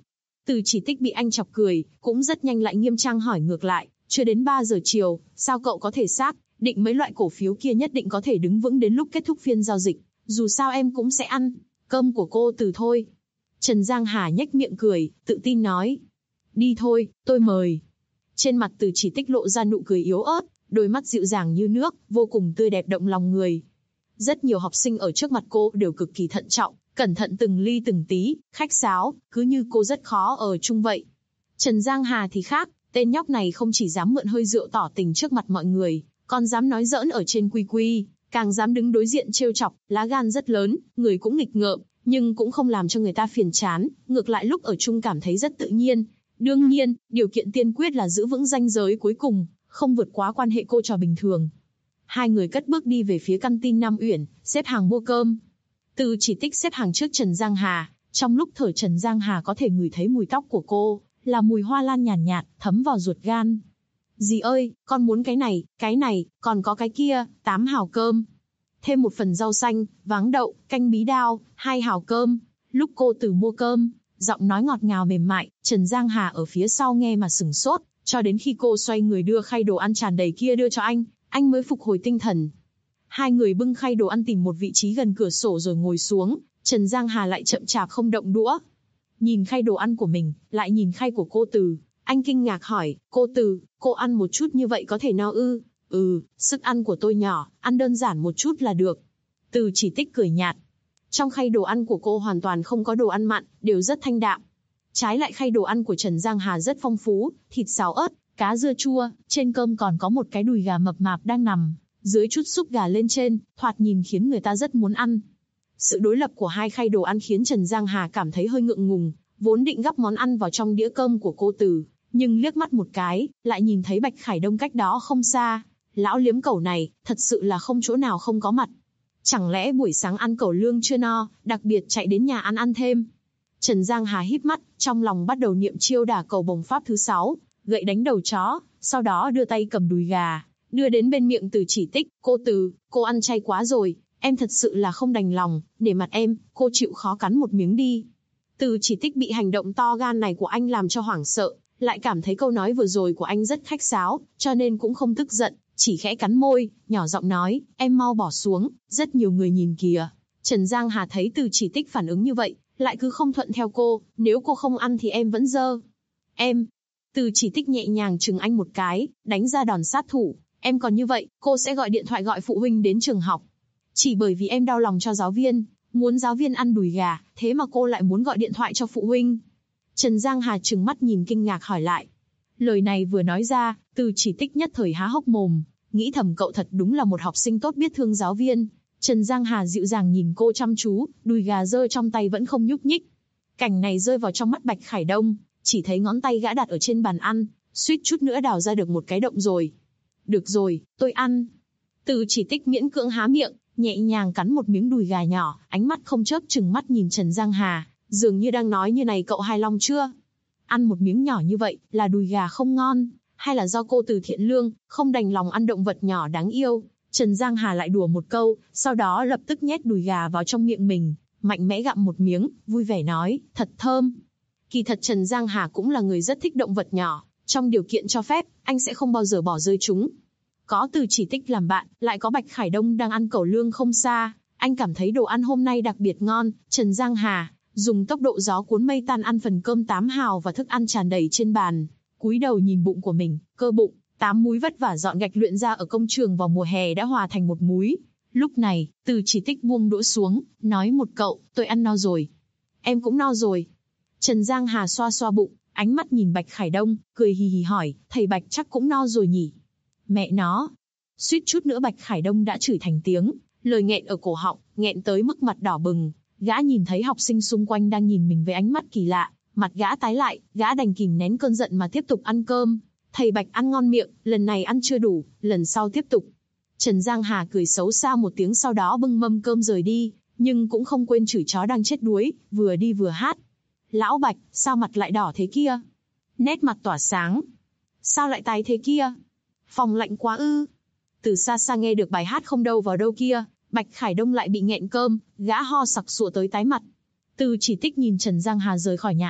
Từ Chỉ Tích bị anh chọc cười, cũng rất nhanh lại nghiêm trang hỏi ngược lại, chưa đến 3 giờ chiều, sao cậu có thể xác định mấy loại cổ phiếu kia nhất định có thể đứng vững đến lúc kết thúc phiên giao dịch, dù sao em cũng sẽ ăn cơm của cô Từ thôi. Trần Giang Hà nhếch miệng cười, tự tin nói. Đi thôi, tôi mời. Trên mặt Từ Chỉ Tích lộ ra nụ cười yếu ớt, đôi mắt dịu dàng như nước, vô cùng tươi đẹp động lòng người. Rất nhiều học sinh ở trước mặt cô đều cực kỳ thận trọng, cẩn thận từng ly từng tí, khách sáo, cứ như cô rất khó ở chung vậy. Trần Giang Hà thì khác, tên nhóc này không chỉ dám mượn hơi rượu tỏ tình trước mặt mọi người, còn dám nói giỡn ở trên quy quy, càng dám đứng đối diện trêu chọc, lá gan rất lớn, người cũng nghịch ngợm, nhưng cũng không làm cho người ta phiền chán, ngược lại lúc ở chung cảm thấy rất tự nhiên. Đương nhiên, điều kiện tiên quyết là giữ vững ranh giới cuối cùng, không vượt quá quan hệ cô trò bình thường. Hai người cất bước đi về phía căn tin Nam Uyển, xếp hàng mua cơm. Từ Chỉ Tích xếp hàng trước Trần Giang Hà, trong lúc thở Trần Giang Hà có thể ngửi thấy mùi tóc của cô, là mùi hoa lan nhàn nhạt, thấm vào ruột gan. Dì ơi, con muốn cái này, còn có cái kia, 8 hào cơm. Thêm một phần rau xanh, váng đậu, canh bí đao, 2 hào cơm. Lúc cô Từ mua cơm, giọng nói ngọt ngào mềm mại, Trần Giang Hà ở phía sau nghe mà sửng sốt, cho đến khi cô xoay người đưa khay đồ ăn tràn đầy kia đưa cho anh mới phục hồi tinh thần. Hai người bưng khay đồ ăn tìm một vị trí gần cửa sổ rồi ngồi xuống, Trần Giang Hà lại chậm chạp không động đũa. Nhìn khay đồ ăn của mình, lại nhìn khay của cô Từ, anh kinh ngạc hỏi, cô Từ, cô ăn một chút như vậy có thể no ư? Sức ăn của tôi nhỏ, ăn đơn giản một chút là được. Từ Chỉ Tích cười nhạt. Trong khay đồ ăn của cô hoàn toàn không có đồ ăn mặn, đều rất thanh đạm. Trái lại khay đồ ăn của Trần Giang Hà rất phong phú, thịt xào ớt, cá dưa chua, trên cơm còn có một cái đùi gà mập mạp đang nằm, dưới chút súp gà lên trên, thoạt nhìn khiến người ta rất muốn ăn. Sự đối lập của hai khay đồ ăn khiến Trần Giang Hà cảm thấy hơi ngượng ngùng, vốn định gắp món ăn vào trong đĩa cơm của cô Từ, nhưng liếc mắt một cái, lại nhìn thấy Bạch Khải Đông cách đó không xa. Lão liếm cẩu này, thật sự là không chỗ nào không có mặt. Chẳng lẽ buổi sáng ăn cẩu lương chưa no, đặc biệt chạy đến nhà ăn thêm. Trần Giang Hà híp mắt, trong lòng bắt đầu niệm chiêu đả cầu bồng pháp thứ 6, gậy đánh đầu chó, sau đó đưa tay cầm đùi gà, đưa đến bên miệng Từ Chỉ Tích, cô Từ, cô ăn chay quá rồi, em thật sự là không đành lòng, nể mặt em, cô chịu khó cắn một miếng đi. Từ Chỉ Tích bị hành động to gan này của anh làm cho hoảng sợ, lại cảm thấy câu nói vừa rồi của anh rất khách sáo, cho nên cũng không tức giận, chỉ khẽ cắn môi, nhỏ giọng nói, em mau bỏ xuống, rất nhiều người nhìn kìa. Trần Giang Hà thấy Từ Chỉ Tích phản ứng như vậy, lại cứ không thuận theo cô, nếu cô không ăn thì em vẫn dơ. Em. Từ Chỉ Tích nhẹ nhàng chừng anh một cái, đánh ra đòn sát thủ, em còn như vậy, cô sẽ gọi điện thoại gọi phụ huynh đến trường học. Chỉ bởi vì em đau lòng cho giáo viên, muốn giáo viên ăn đùi gà, thế mà cô lại muốn gọi điện thoại cho phụ huynh. Trần Giang Hà trừng mắt nhìn kinh ngạc hỏi lại. Lời này vừa nói ra, Từ Chỉ Tích nhất thời há hốc mồm, nghĩ thầm cậu thật đúng là một học sinh tốt biết thương giáo viên. Trần Giang Hà dịu dàng nhìn cô chăm chú, đùi gà rơi trong tay vẫn không nhúc nhích. Cảnh này rơi vào trong mắt Bạch Khải Đông, chỉ thấy ngón tay gã đặt ở trên bàn ăn, suýt chút nữa đào ra được một cái động rồi. Được rồi, tôi ăn. Từ Chỉ Tích miễn cưỡng há miệng, nhẹ nhàng cắn một miếng đùi gà nhỏ, ánh mắt không chớp chừng mắt nhìn Trần Giang Hà, dường như đang nói như này cậu hài lòng chưa? Ăn một miếng nhỏ như vậy, là đùi gà không ngon, hay là do cô Từ thiện lương, không đành lòng ăn động vật nhỏ đáng yêu? Trần Giang Hà lại đùa một câu, sau đó lập tức nhét đùi gà vào trong miệng mình, mạnh mẽ gặm một miếng, vui vẻ nói, thật thơm. Kỳ thật Trần Giang Hà cũng là người rất thích động vật nhỏ, trong điều kiện cho phép, anh sẽ không bao giờ bỏ rơi chúng. Có Từ Chỉ Tích làm bạn, lại có Bạch Khải Đông đang ăn cẩu lương không xa, anh cảm thấy đồ ăn hôm nay đặc biệt ngon. Trần Giang Hà dùng tốc độ gió cuốn mây tan ăn phần cơm 8 hào và thức ăn tràn đầy trên bàn, cúi đầu nhìn bụng của mình, cơ bụng 8 múi vất vả dọn gạch luyện ra ở công trường vào mùa hè đã hòa thành một múi. Lúc này, Từ Chỉ Tích buông đũa xuống, nói một cậu, tôi ăn no rồi. Em cũng no rồi. Trần Giang Hà xoa xoa bụng, ánh mắt nhìn Bạch Khải Đông, cười hì hì hỏi, thầy Bạch chắc cũng no rồi nhỉ? Mẹ nó! Suýt chút nữa Bạch Khải Đông đã chửi thành tiếng, lời nghẹn ở cổ họng, nghẹn tới mức mặt đỏ bừng. Gã nhìn thấy học sinh xung quanh đang nhìn mình với ánh mắt kỳ lạ, mặt gã tái lại, gã đành kìm nén cơn giận mà tiếp tục ăn cơm. Thầy Bạch ăn ngon miệng, lần này ăn chưa đủ, lần sau tiếp tục. Trần Giang Hà cười xấu xa một tiếng sau đó bưng mâm cơm rời đi, nhưng cũng không quên chửi chó đang chết đuối, vừa đi vừa hát. Lão Bạch, sao mặt lại đỏ thế kia? Nét mặt tỏa sáng. Sao lại tái thế kia? Phòng lạnh quá ư? Từ xa xa nghe được bài hát không đâu vào đâu kia, Bạch Khải Đông lại bị nghẹn cơm, gã ho sặc sụa tới tái mặt. Từ Chỉ Tích nhìn Trần Giang Hà rời khỏi nhà ăn,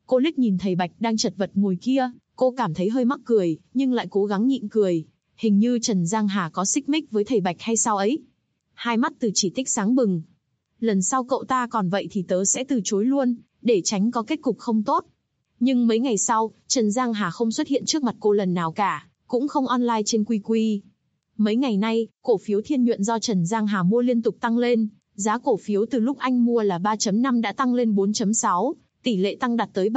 Cô liếc nhìn thầy Bạch đang chật vật ngồi kia, cô cảm thấy hơi mắc cười, nhưng lại cố gắng nhịn cười. Hình như Trần Giang Hà có xích mích với thầy Bạch hay sao ấy. Hai mắt Từ Chỉ Tích sáng bừng. Lần sau cậu ta còn vậy thì tớ sẽ từ chối luôn, để tránh có kết cục không tốt. Nhưng mấy ngày sau, Trần Giang Hà không xuất hiện trước mặt cô lần nào cả, cũng không online trên QQ. Mấy ngày nay, cổ phiếu Thiên Nhuận do Trần Giang Hà mua liên tục tăng lên, giá cổ phiếu từ lúc anh mua là 3.5 đã tăng lên 4.6, tỷ lệ tăng đạt tới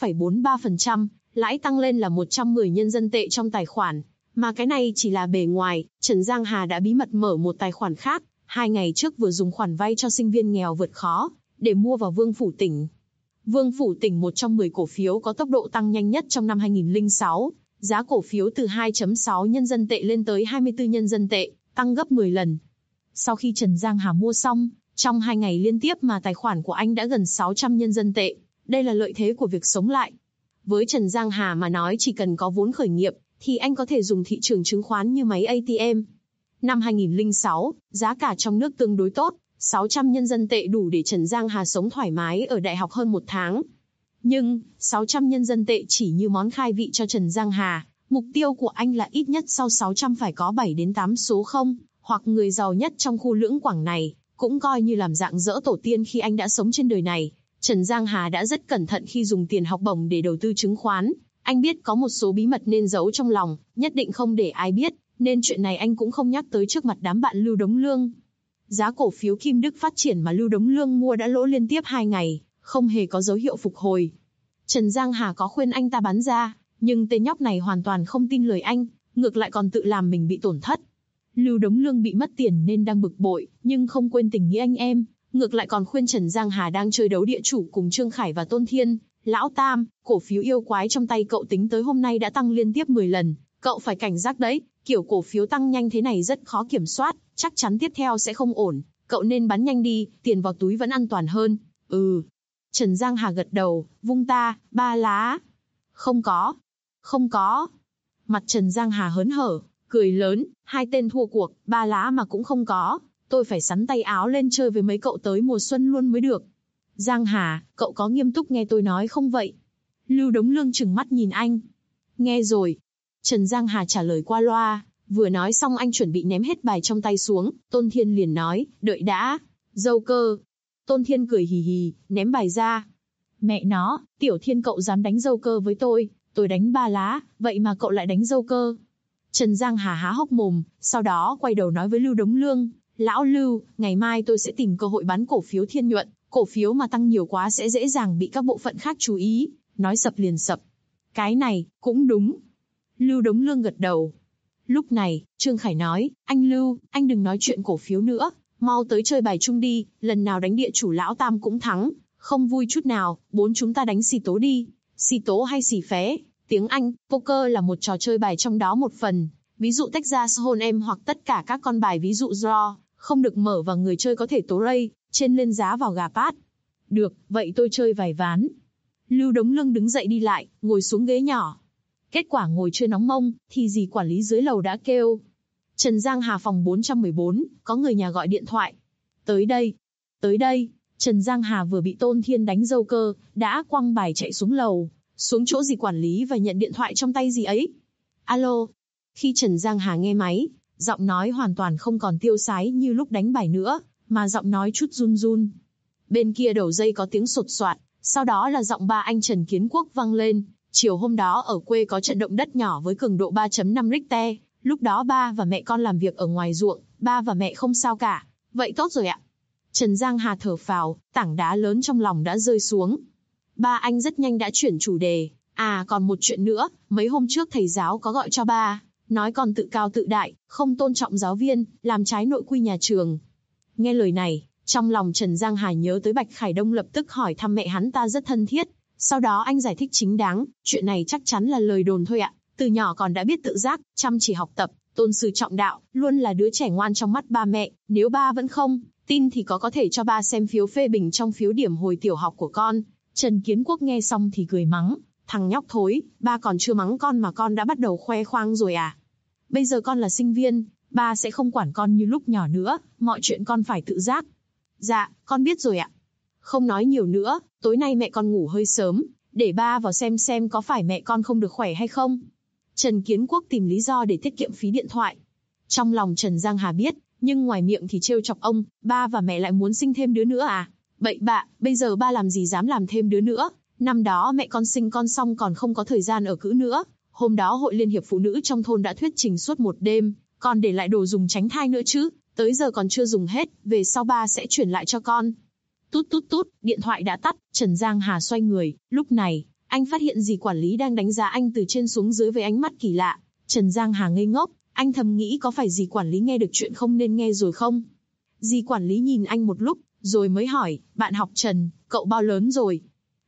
31,43%, lãi tăng lên là 110 nhân dân tệ trong tài khoản. Mà cái này chỉ là bề ngoài, Trần Giang Hà đã bí mật mở một tài khoản khác, 2 ngày trước vừa dùng khoản vay cho sinh viên nghèo vượt khó, để mua vào Vương Phủ Tỉnh. Vương Phủ Tỉnh một trong 10 cổ phiếu có tốc độ tăng nhanh nhất trong năm 2006, giá cổ phiếu từ 2.6 nhân dân tệ lên tới 24 nhân dân tệ, tăng gấp 10 lần. Sau khi Trần Giang Hà mua xong, trong 2 ngày liên tiếp mà tài khoản của anh đã gần 600 nhân dân tệ. Đây là lợi thế của việc sống lại. Với Trần Giang Hà mà nói chỉ cần có vốn khởi nghiệp, thì anh có thể dùng thị trường chứng khoán như máy ATM. Năm 2006, giá cả trong nước tương đối tốt, 600 nhân dân tệ đủ để Trần Giang Hà sống thoải mái ở đại học hơn 1 tháng. Nhưng, 600 nhân dân tệ chỉ như món khai vị cho Trần Giang Hà. Mục tiêu của anh là ít nhất sau 600 phải có 7 đến 8 số 0, hoặc người giàu nhất trong khu lưỡng quảng này, cũng coi như làm dạng dỡ tổ tiên khi anh đã sống trên đời này. Trần Giang Hà đã rất cẩn thận khi dùng tiền học bổng để đầu tư chứng khoán. Anh biết có một số bí mật nên giấu trong lòng, nhất định không để ai biết, nên chuyện này anh cũng không nhắc tới trước mặt đám bạn Lưu Đống Lương. Giá cổ phiếu Kim Đức Phát Triển mà Lưu Đống Lương mua đã lỗ liên tiếp 2 ngày, không hề có dấu hiệu phục hồi. Trần Giang Hà có khuyên anh ta bán ra, nhưng tên nhóc này hoàn toàn không tin lời anh, ngược lại còn tự làm mình bị tổn thất. Lưu Đống Lương bị mất tiền nên đang bực bội, nhưng không quên tình nghĩa anh em, ngược lại còn khuyên Trần Giang Hà đang chơi đấu địa chủ cùng Trương Khải và Tôn Thiên. Lão Tam, cổ phiếu yêu quái trong tay cậu tính tới hôm nay đã tăng liên tiếp 10 lần, cậu phải cảnh giác đấy, kiểu cổ phiếu tăng nhanh thế này rất khó kiểm soát, chắc chắn tiếp theo sẽ không ổn, cậu nên bán nhanh đi, tiền vào túi vẫn an toàn hơn. Trần Giang Hà gật đầu, vung ta, 3 lá. Không có. Mặt Trần Giang Hà hớn hở, cười lớn, 2 tên thua cuộc, 3 lá mà cũng không có, tôi phải sắn tay áo lên chơi với mấy cậu tới mùa xuân luôn mới được. Giang Hà, cậu có nghiêm túc nghe tôi nói không vậy? Lưu Đống Lương trừng mắt nhìn anh. Nghe rồi. Trần Giang Hà trả lời qua loa, vừa nói xong anh chuẩn bị ném hết bài trong tay xuống, Tôn Thiên liền nói, đợi đã, dâu cơ. Tôn Thiên cười hì hì, ném bài ra. Mẹ nó, Tiểu Thiên cậu dám đánh dâu cơ với tôi đánh 3 lá, vậy mà cậu lại đánh dâu cơ. Trần Giang Hà há hốc mồm, sau đó quay đầu nói với Lưu Đống Lương, lão Lưu, ngày mai tôi sẽ tìm cơ hội bán cổ phiếu Thiên Nhuận, cổ phiếu mà tăng nhiều quá sẽ dễ dàng bị các bộ phận khác chú ý, nói sập liền sập. Cái này, cũng đúng. Lưu Đống Lương gật đầu. Lúc này, Trương Khải nói, anh Lưu, anh đừng nói chuyện cổ phiếu nữa, mau tới chơi bài chung đi, lần nào đánh địa chủ lão Tam cũng thắng, không vui chút nào, 4 chúng ta đánh xì tố đi. Xì tố hay xì phé, tiếng Anh, poker là một trò chơi bài trong đó một phần, ví dụ Texas Hold'em hoặc tất cả các con bài ví dụ draw, không được mở và người chơi có thể tố ray, trên lên giá vào gà pát. Được, vậy tôi chơi vài ván. Lưu Đống Lương đứng dậy đi lại, ngồi xuống ghế nhỏ. Kết quả ngồi chưa nóng mông, thì dì quản lý dưới lầu đã kêu. Trần Giang Hà phòng 414, có người nhà gọi điện thoại. Tới đây. Trần Giang Hà vừa bị Tôn Thiên đánh dâu cơ, đã quăng bài chạy xuống lầu, xuống chỗ dì quản lý và nhận điện thoại trong tay dì ấy. Alo. Khi Trần Giang Hà nghe máy, giọng nói hoàn toàn không còn tiêu sái như lúc đánh bài nữa, mà giọng nói chút run run. Bên kia đầu dây có tiếng sột soạt, sau đó là giọng ba anh Trần Kiến Quốc vang lên. Chiều hôm đó ở quê có trận động đất nhỏ với cường độ 3.5 Richter, lúc đó ba và mẹ con làm việc ở ngoài ruộng, ba và mẹ không sao cả. Vậy tốt rồi ạ. Trần Giang Hà thở phào, tảng đá lớn trong lòng đã rơi xuống. Ba anh rất nhanh đã chuyển chủ đề. À còn một chuyện nữa, mấy hôm trước thầy giáo có gọi cho ba, nói con tự cao tự đại, không tôn trọng giáo viên, làm trái nội quy nhà trường. Nghe lời này, trong lòng Trần Giang Hà nhớ tới Bạch Khải Đông, lập tức hỏi thăm mẹ hắn ta rất thân thiết. Sau đó anh giải thích chính đáng, chuyện này chắc chắn là lời đồn thôi ạ. Từ nhỏ con đã biết tự giác, chăm chỉ học tập, tôn sư trọng đạo, luôn là đứa trẻ ngoan trong mắt ba mẹ. Nếu ba vẫn không tin thì có thể cho ba xem phiếu phê bình trong phiếu điểm hồi tiểu học của con. Trần Kiến Quốc nghe xong thì cười mắng, thằng nhóc thối, ba còn chưa mắng con mà con đã bắt đầu khoe khoang rồi à? Bây giờ con là sinh viên, ba sẽ không quản con như lúc nhỏ nữa, mọi chuyện con phải tự giác. Dạ, con biết rồi ạ. Không nói nhiều nữa, tối nay mẹ con ngủ hơi sớm, Để ba vào xem có phải mẹ con không được khỏe hay không. Trần Kiến Quốc tìm lý do để tiết kiệm phí điện thoại. Trong lòng Trần Giang Hà biết, nhưng ngoài miệng thì trêu chọc ông, ba và mẹ lại muốn sinh thêm đứa nữa à? Bậy bạ, bây giờ ba làm gì dám làm thêm đứa nữa. Năm đó mẹ con sinh con xong còn không có thời gian ở cữ nữa. Hôm đó hội liên hiệp phụ nữ trong thôn đã thuyết trình suốt một đêm, còn để lại đồ dùng tránh thai nữa chứ. Tới giờ còn chưa dùng hết, về sau ba sẽ chuyển lại cho con. Tút tút tút, điện thoại đã tắt, Trần Giang Hà xoay người. Lúc này, anh phát hiện dì quản lý đang đánh giá anh từ trên xuống dưới với ánh mắt kỳ lạ. Trần Giang Hà ngây ngốc, anh thầm nghĩ có phải dì quản lý nghe được chuyện không nên nghe rồi không? Dì quản lý nhìn anh một lúc, rồi mới hỏi, bạn học Trần, cậu bao lớn rồi?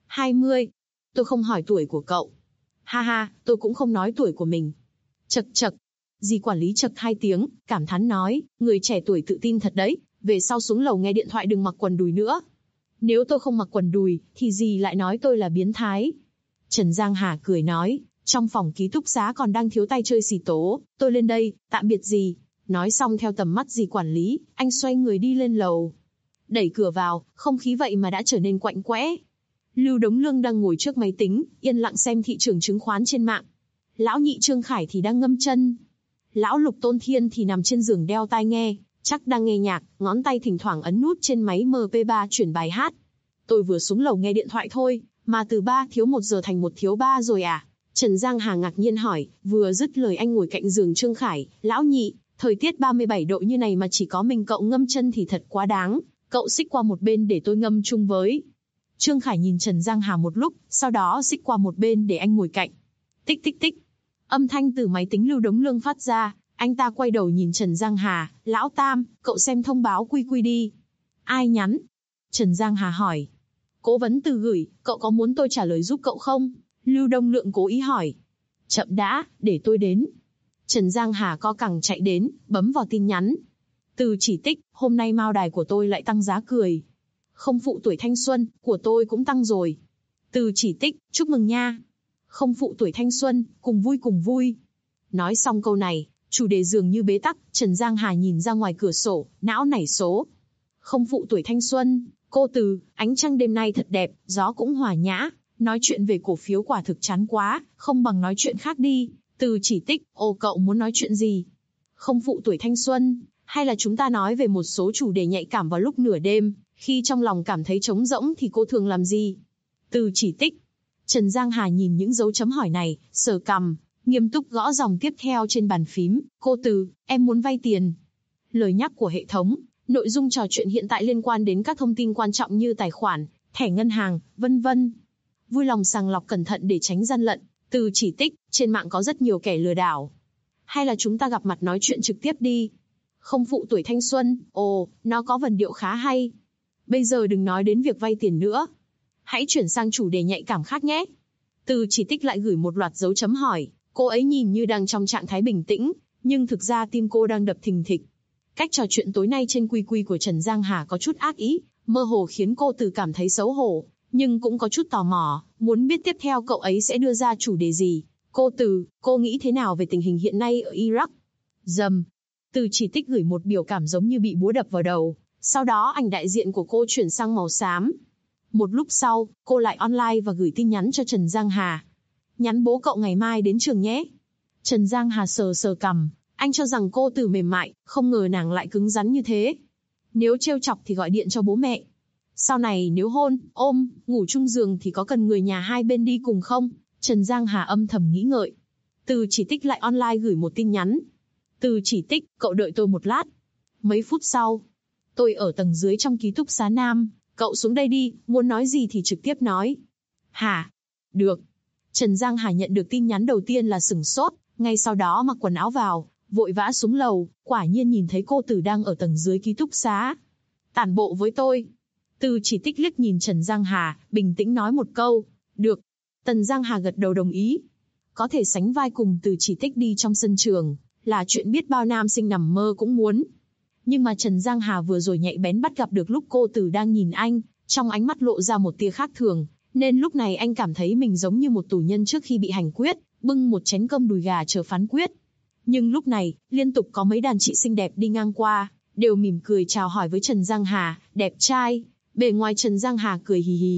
20. Tôi không hỏi tuổi của cậu. Ha ha, tôi cũng không nói tuổi của mình. Chậc chậc. Dì quản lý chậc 2 tiếng, cảm thán nói, người trẻ tuổi tự tin thật đấy, về sau xuống lầu nghe điện thoại đừng mặc quần đùi nữa. Nếu tôi không mặc quần đùi, thì dì lại nói tôi là biến thái. Trần Giang Hà cười nói, trong phòng ký túc xá còn đang thiếu tay chơi xì tố, tôi lên đây, tạm biệt dì. Nói xong theo tầm mắt dì quản lý, anh xoay người đi lên lầu. Đẩy cửa vào, không khí vậy mà đã trở nên quạnh quẽ. Lưu Đống Lương đang ngồi trước máy tính, yên lặng xem thị trường chứng khoán trên mạng. Lão nhị Trương Khải thì đang ngâm chân. Lão Lục Tôn Thiên thì nằm trên giường đeo tai nghe, chắc đang nghe nhạc, ngón tay thỉnh thoảng ấn nút trên máy MP3 chuyển bài hát. Tôi vừa xuống lầu nghe điện thoại thôi, mà từ 3 thiếu 1 giờ thành 1 thiếu 3 rồi à? Trần Giang Hà ngạc nhiên hỏi, vừa dứt lời anh ngồi cạnh giường Trương Khải, lão nhị, thời tiết 37 độ như này mà chỉ có mình cậu ngâm chân thì thật quá đáng, cậu xích qua một bên để tôi ngâm chung với. Trương Khải nhìn Trần Giang Hà một lúc, sau đó xích qua một bên để anh ngồi cạnh. Tích tích tích. Âm thanh từ máy tính Lưu Đống Lương phát ra, anh ta quay đầu nhìn Trần Giang Hà, lão Tam, cậu xem thông báo quy đi. Ai nhắn? Trần Giang Hà hỏi. Cố vấn từ gửi, cậu có muốn tôi trả lời giúp cậu không? Lưu Đông Lượng cố ý hỏi. Chậm đã, để tôi đến. Trần Giang Hà co cẳng chạy đến, bấm vào tin nhắn. Từ chỉ tích, hôm nay mao đài của tôi lại tăng giá cười. Không phụ tuổi thanh xuân, của tôi cũng tăng rồi. Từ chỉ tích, chúc mừng nha. Không phụ tuổi thanh xuân, cùng vui cùng vui. Nói xong câu này, chủ đề dường như bế tắc, Trần Giang Hà nhìn ra ngoài cửa sổ, não nảy số. Không phụ tuổi thanh xuân, cô Từ, ánh trăng đêm nay thật đẹp, gió cũng hòa nhã. Nói chuyện về cổ phiếu quả thực chán quá, không bằng nói chuyện khác đi. Từ chỉ tích, ô cậu muốn nói chuyện gì? Không phụ tuổi thanh xuân, hay là chúng ta nói về một số chủ đề nhạy cảm vào lúc nửa đêm, khi trong lòng cảm thấy trống rỗng thì cô thường làm gì? Từ chỉ tích. Trần Giang Hà nhìn những dấu chấm hỏi này, sờ cằm, nghiêm túc gõ dòng tiếp theo trên bàn phím. Cô Từ, em muốn vay tiền. Lời nhắc của hệ thống, nội dung trò chuyện hiện tại liên quan đến các thông tin quan trọng như tài khoản, thẻ ngân hàng, vân vân. Vui lòng sàng lọc cẩn thận để tránh gian lận. Từ chỉ tích, trên mạng có rất nhiều kẻ lừa đảo. Hay là chúng ta gặp mặt nói chuyện trực tiếp đi. Không phụ tuổi thanh xuân, ồ, nó có vần điệu khá hay. Bây giờ đừng nói đến việc vay tiền nữa. Hãy chuyển sang chủ đề nhạy cảm khác nhé. Từ chỉ tích lại gửi một loạt dấu chấm hỏi. Cô ấy nhìn như đang trong trạng thái bình tĩnh, nhưng thực ra tim cô đang đập thình thịch. Cách trò chuyện tối nay trên QQ của Trần Giang Hà có chút ác ý, mơ hồ khiến cô Từ cảm thấy xấu hổ, nhưng cũng có chút tò mò, muốn biết tiếp theo cậu ấy sẽ đưa ra chủ đề gì. Cô Từ, cô nghĩ thế nào về tình hình hiện nay ở Iraq? Dầm. Từ chỉ tích gửi một biểu cảm giống như bị búa đập vào đầu, sau đó ảnh đại diện của cô chuyển sang màu xám. Một lúc sau, cô lại online và gửi tin nhắn cho Trần Giang Hà. Nhắn bố cậu ngày mai đến trường nhé. Trần Giang Hà sờ sờ cằm, anh cho rằng cô Từ mềm mại, không ngờ nàng lại cứng rắn như thế. Nếu trêu chọc thì gọi điện cho bố mẹ. Sau này nếu hôn, ôm, ngủ chung giường thì có cần người nhà hai bên đi cùng không? Trần Giang Hà âm thầm nghĩ ngợi. Từ chỉ tích lại online gửi một tin nhắn. Từ chỉ tích, cậu đợi tôi một lát. Mấy phút sau, tôi ở tầng dưới trong ký túc xá Nam, cậu xuống đây đi, muốn nói gì thì trực tiếp nói. Hả? Được. Trần Giang Hà nhận được tin nhắn đầu tiên là sửng sốt, ngay sau đó mặc quần áo vào, vội vã xuống lầu, quả nhiên nhìn thấy cô Từ đang ở tầng dưới ký túc xá. Tản bộ với tôi. Từ chỉ tích liếc nhìn Trần Giang Hà, bình tĩnh nói một câu. Được. Trần Giang Hà gật đầu đồng ý. Có thể sánh vai cùng Từ chỉ tích đi trong sân trường, là chuyện biết bao nam sinh nằm mơ cũng muốn. Nhưng mà Trần Giang Hà vừa rồi nhạy bén bắt gặp được lúc cô Từ đang nhìn anh, trong ánh mắt lộ ra một tia khác thường, nên lúc này anh cảm thấy mình giống như một tù nhân trước khi bị hành quyết, bưng một chén cơm đùi gà chờ phán quyết. Nhưng lúc này, liên tục có mấy đàn chị xinh đẹp đi ngang qua, đều mỉm cười chào hỏi với Trần Giang Hà, đẹp trai. Bề ngoài Trần Giang Hà cười hì hì,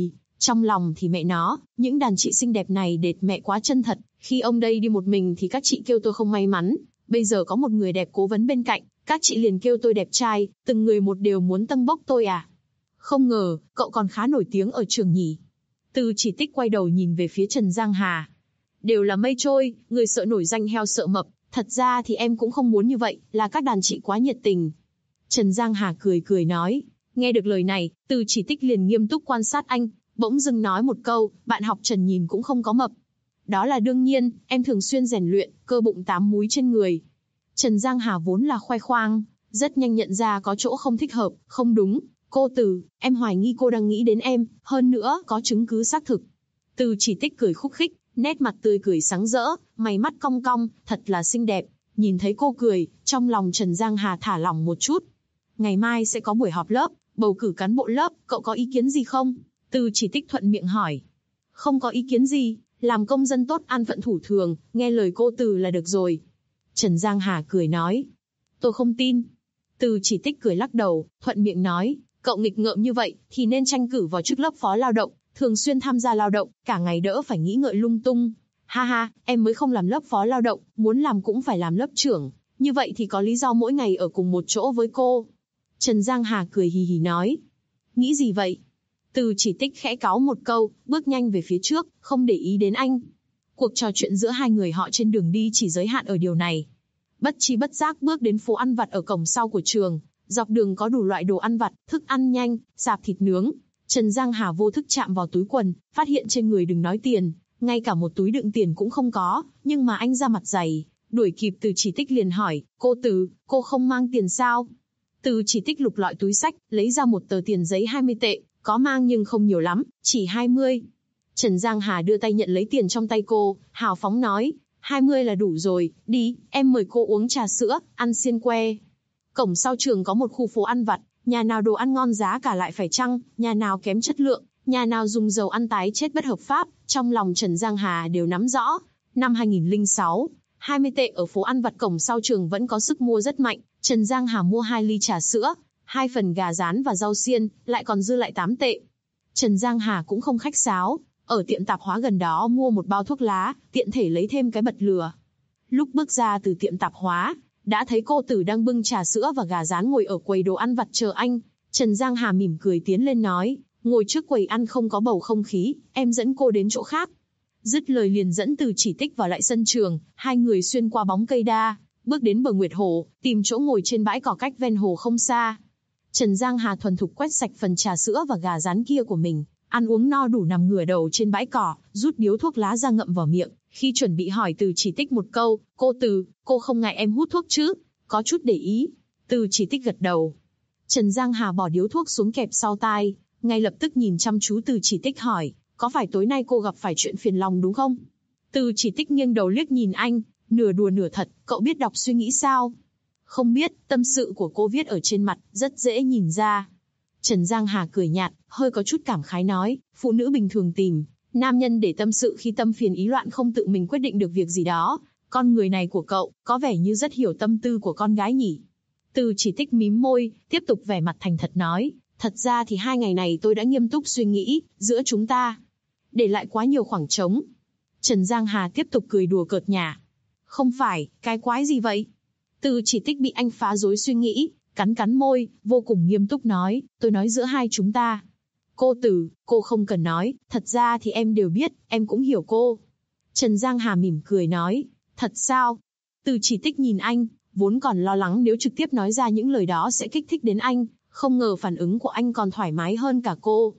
Trong lòng thì mẹ nó, những đàn chị xinh đẹp này đệt mẹ quá chân thật, khi ông đây đi một mình thì các chị kêu tôi không may mắn, bây giờ có một người đẹp cố vấn bên cạnh, các chị liền kêu tôi đẹp trai, từng người một đều muốn tâng bốc tôi à. Không ngờ, cậu còn khá nổi tiếng ở trường nhỉ. Từ Chỉ Tích quay đầu nhìn về phía Trần Giang Hà. Đều là mây trôi, người sợ nổi danh heo sợ mập, thật ra thì em cũng không muốn như vậy, là các đàn chị quá nhiệt tình. Trần Giang Hà cười cười nói. Nghe được lời này, Từ Chỉ Tích liền nghiêm túc quan sát anh, bỗng dưng nói một câu, bạn học Trần nhìn cũng không có mập. Đó là đương nhiên, em thường xuyên rèn luyện, cơ bụng 8 múi trên người. Trần Giang Hà vốn là khoe khoang, rất nhanh nhận ra có chỗ không thích hợp, không đúng. Cô Từ, em hoài nghi cô đang nghĩ đến em, hơn nữa có chứng cứ xác thực. Từ Chỉ Tích cười khúc khích, nét mặt tươi cười sáng rỡ, mày mắt cong cong, thật là xinh đẹp. Nhìn thấy cô cười, trong lòng Trần Giang Hà thả lỏng một chút. Ngày mai sẽ có buổi họp lớp, bầu cử cán bộ lớp, cậu có ý kiến gì không? Từ Chỉ Tích thuận miệng hỏi. Không có ý kiến gì, làm công dân tốt an phận thủ thường, nghe lời cô Từ là được rồi. Trần Giang Hà cười nói. Tôi không tin. Từ Chỉ Tích cười lắc đầu, thuận miệng nói. Cậu nghịch ngợm như vậy, thì nên tranh cử vào chức lớp phó lao động, thường xuyên tham gia lao động, cả ngày đỡ phải nghĩ ngợi lung tung. Ha ha, em mới không làm lớp phó lao động, muốn làm cũng phải làm lớp trưởng, như vậy thì có lý do mỗi ngày ở cùng một chỗ với cô. Trần Giang Hà cười hì hì nói. Nghĩ gì vậy? Từ Chỉ Tích khẽ cáu một câu, bước nhanh về phía trước, không để ý đến anh. Cuộc trò chuyện giữa hai người họ trên đường đi chỉ giới hạn ở điều này. Bất chi bất giác bước đến phố ăn vặt ở cổng sau của trường. Dọc đường có đủ loại đồ ăn vặt, thức ăn nhanh, sạp thịt nướng. Trần Giang Hà vô thức chạm vào túi quần, phát hiện trên người đừng nói tiền, ngay cả một túi đựng tiền cũng không có, nhưng mà anh ra mặt dày, đuổi kịp Từ Chỉ Tích liền hỏi, cô Từ, cô không mang tiền sao? Từ Chỉ Tích lục lọi túi xách, lấy ra một tờ tiền giấy 20 tệ, có mang nhưng không nhiều lắm, chỉ 20. Trần Giang Hà đưa tay nhận lấy tiền trong tay cô, hào phóng nói, 20 là đủ rồi, đi, em mời cô uống trà sữa, ăn xiên que. Cổng sau trường có một khu phố ăn vặt, nhà nào đồ ăn ngon giá cả lại phải chăng, nhà nào kém chất lượng, nhà nào dùng dầu ăn tái chết bất hợp pháp, trong lòng Trần Giang Hà đều nắm rõ. Năm 2006, 20 tệ ở phố ăn vặt cổng sau trường vẫn có sức mua rất mạnh, Trần Giang Hà mua 2 ly trà sữa, 2 phần gà rán và rau xiên, lại còn dư lại 8 tệ. Trần Giang Hà cũng không khách sáo, ở tiệm tạp hóa gần đó mua một bao thuốc lá, tiện thể lấy thêm cái bật lửa. Lúc bước ra từ tiệm tạp hóa, đã thấy cô Tử đang bưng trà sữa và gà rán ngồi ở quầy đồ ăn vặt chờ anh. Trần Giang Hà mỉm cười tiến lên nói, ngồi trước quầy ăn không có bầu không khí, em dẫn cô đến chỗ khác. Dứt lời liền dẫn Từ Chỉ Tích vào lại sân trường, hai người xuyên qua bóng cây đa, bước đến bờ Nguyệt Hồ, tìm chỗ ngồi trên bãi cỏ cách ven hồ không xa. Trần Giang Hà thuần thục quét sạch phần trà sữa và gà rán kia của mình, ăn uống no đủ nằm ngửa đầu trên bãi cỏ, rút điếu thuốc lá ra ngậm vào miệng. Khi chuẩn bị hỏi Từ Chỉ Tích một câu, cô Từ, cô không ngại em hút thuốc chứ? Có chút để ý. Từ Chỉ Tích gật đầu. Trần Giang Hà bỏ điếu thuốc xuống kẹp sau tai, ngay lập tức nhìn chăm chú Từ Chỉ Tích hỏi, có phải tối nay cô gặp phải chuyện phiền lòng đúng không? Từ Chỉ Tích nghiêng đầu liếc nhìn anh, nửa đùa nửa thật, cậu biết đọc suy nghĩ sao? Không biết, tâm sự của cô viết ở trên mặt, rất dễ nhìn ra. Trần Giang Hà cười nhạt, hơi có chút cảm khái nói, phụ nữ bình thường tìm nam nhân để tâm sự khi tâm phiền ý loạn không tự mình quyết định được việc gì đó. Con người này của cậu, có vẻ như rất hiểu tâm tư của con gái nhỉ. Từ Chỉ Tích mím môi, tiếp tục vẻ mặt thành thật nói, thật ra thì 2 ngày này tôi đã nghiêm túc suy nghĩ, giữa chúng ta để lại quá nhiều khoảng trống. Trần Giang Hà tiếp tục cười đùa cợt nhả. Không phải, cái quái gì vậy? Từ Chỉ Tích bị anh phá rối suy nghĩ, cắn cắn môi, vô cùng nghiêm túc nói, tôi nói giữa hai chúng ta. Cô Tử, cô không cần nói, thật ra thì em đều biết, em cũng hiểu cô. Trần Giang Hà mỉm cười nói, thật sao? Từ Chỉ Tích nhìn anh, vốn còn lo lắng nếu trực tiếp nói ra những lời đó sẽ kích thích đến anh, không ngờ phản ứng của anh còn thoải mái hơn cả cô.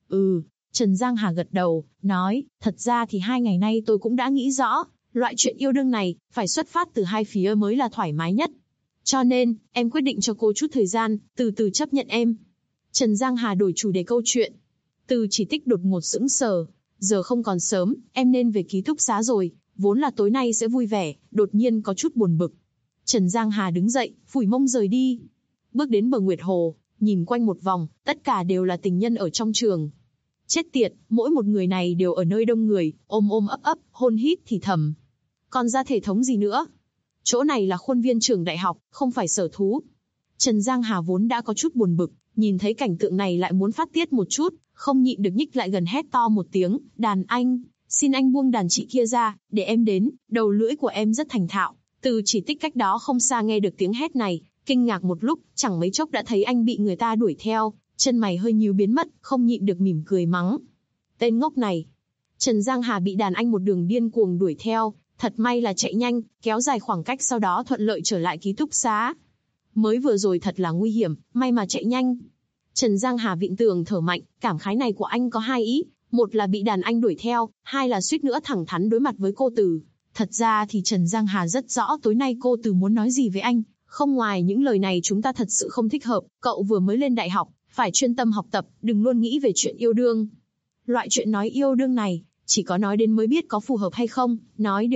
Trần Giang Hà gật đầu, nói, thật ra thì 2 ngày nay tôi cũng đã nghĩ rõ, loại chuyện yêu đương này, phải xuất phát từ hai phía mới là thoải mái nhất. Cho nên, em quyết định cho cô chút thời gian, từ từ chấp nhận em. Trần Giang Hà đổi chủ đề câu chuyện. Từ Chỉ Tích đột ngột sững sờ, giờ không còn sớm, em nên về ký túc xá rồi, vốn là tối nay sẽ vui vẻ, đột nhiên có chút buồn bực. Trần Giang Hà đứng dậy, phủi mông rời đi. Bước đến bờ Nguyệt Hồ, nhìn quanh một vòng, tất cả đều là tình nhân ở trong trường. Chết tiệt, mỗi một người này đều ở nơi đông người, ôm ôm ấp ấp, hôn hít thì thầm. Còn ra thể thống gì nữa? Chỗ này là khuôn viên trường đại học, không phải sở thú. Trần Giang Hà vốn đã có chút buồn bực, nhìn thấy cảnh tượng này lại muốn phát tiết một chút, không nhịn được nhích lại gần hét to một tiếng, đàn anh, xin anh buông đàn chị kia ra, để em đến. Đầu lưỡi của em rất thành thạo, từ chỉ tích cách đó không xa nghe được tiếng hét này, kinh ngạc một lúc, chẳng mấy chốc đã thấy anh bị người ta đuổi theo, chân mày hơi nhíu biến mất, không nhịn được mỉm cười mắng. Tên ngốc này. Trần Giang Hà bị đàn anh một đường điên cuồng đuổi theo, thật may là chạy nhanh, kéo dài khoảng cách sau đó thuận lợi trở lại ký túc xá. Mới vừa rồi thật là nguy hiểm, may mà chạy nhanh. Trần Giang Hà vịn tường thở mạnh, cảm khái này của anh có hai ý, một là bị đàn anh đuổi theo, hai là suýt nữa thẳng thắn đối mặt với cô Từ. Thật ra thì Trần Giang Hà rất rõ tối nay cô Từ muốn nói gì với anh, không ngoài những lời này chúng ta thật sự không thích hợp, cậu vừa mới lên đại học, phải chuyên tâm học tập, đừng luôn nghĩ về chuyện yêu đương. Loại chuyện nói yêu đương này, chỉ có nói đến mới biết có phù hợp hay không, nói,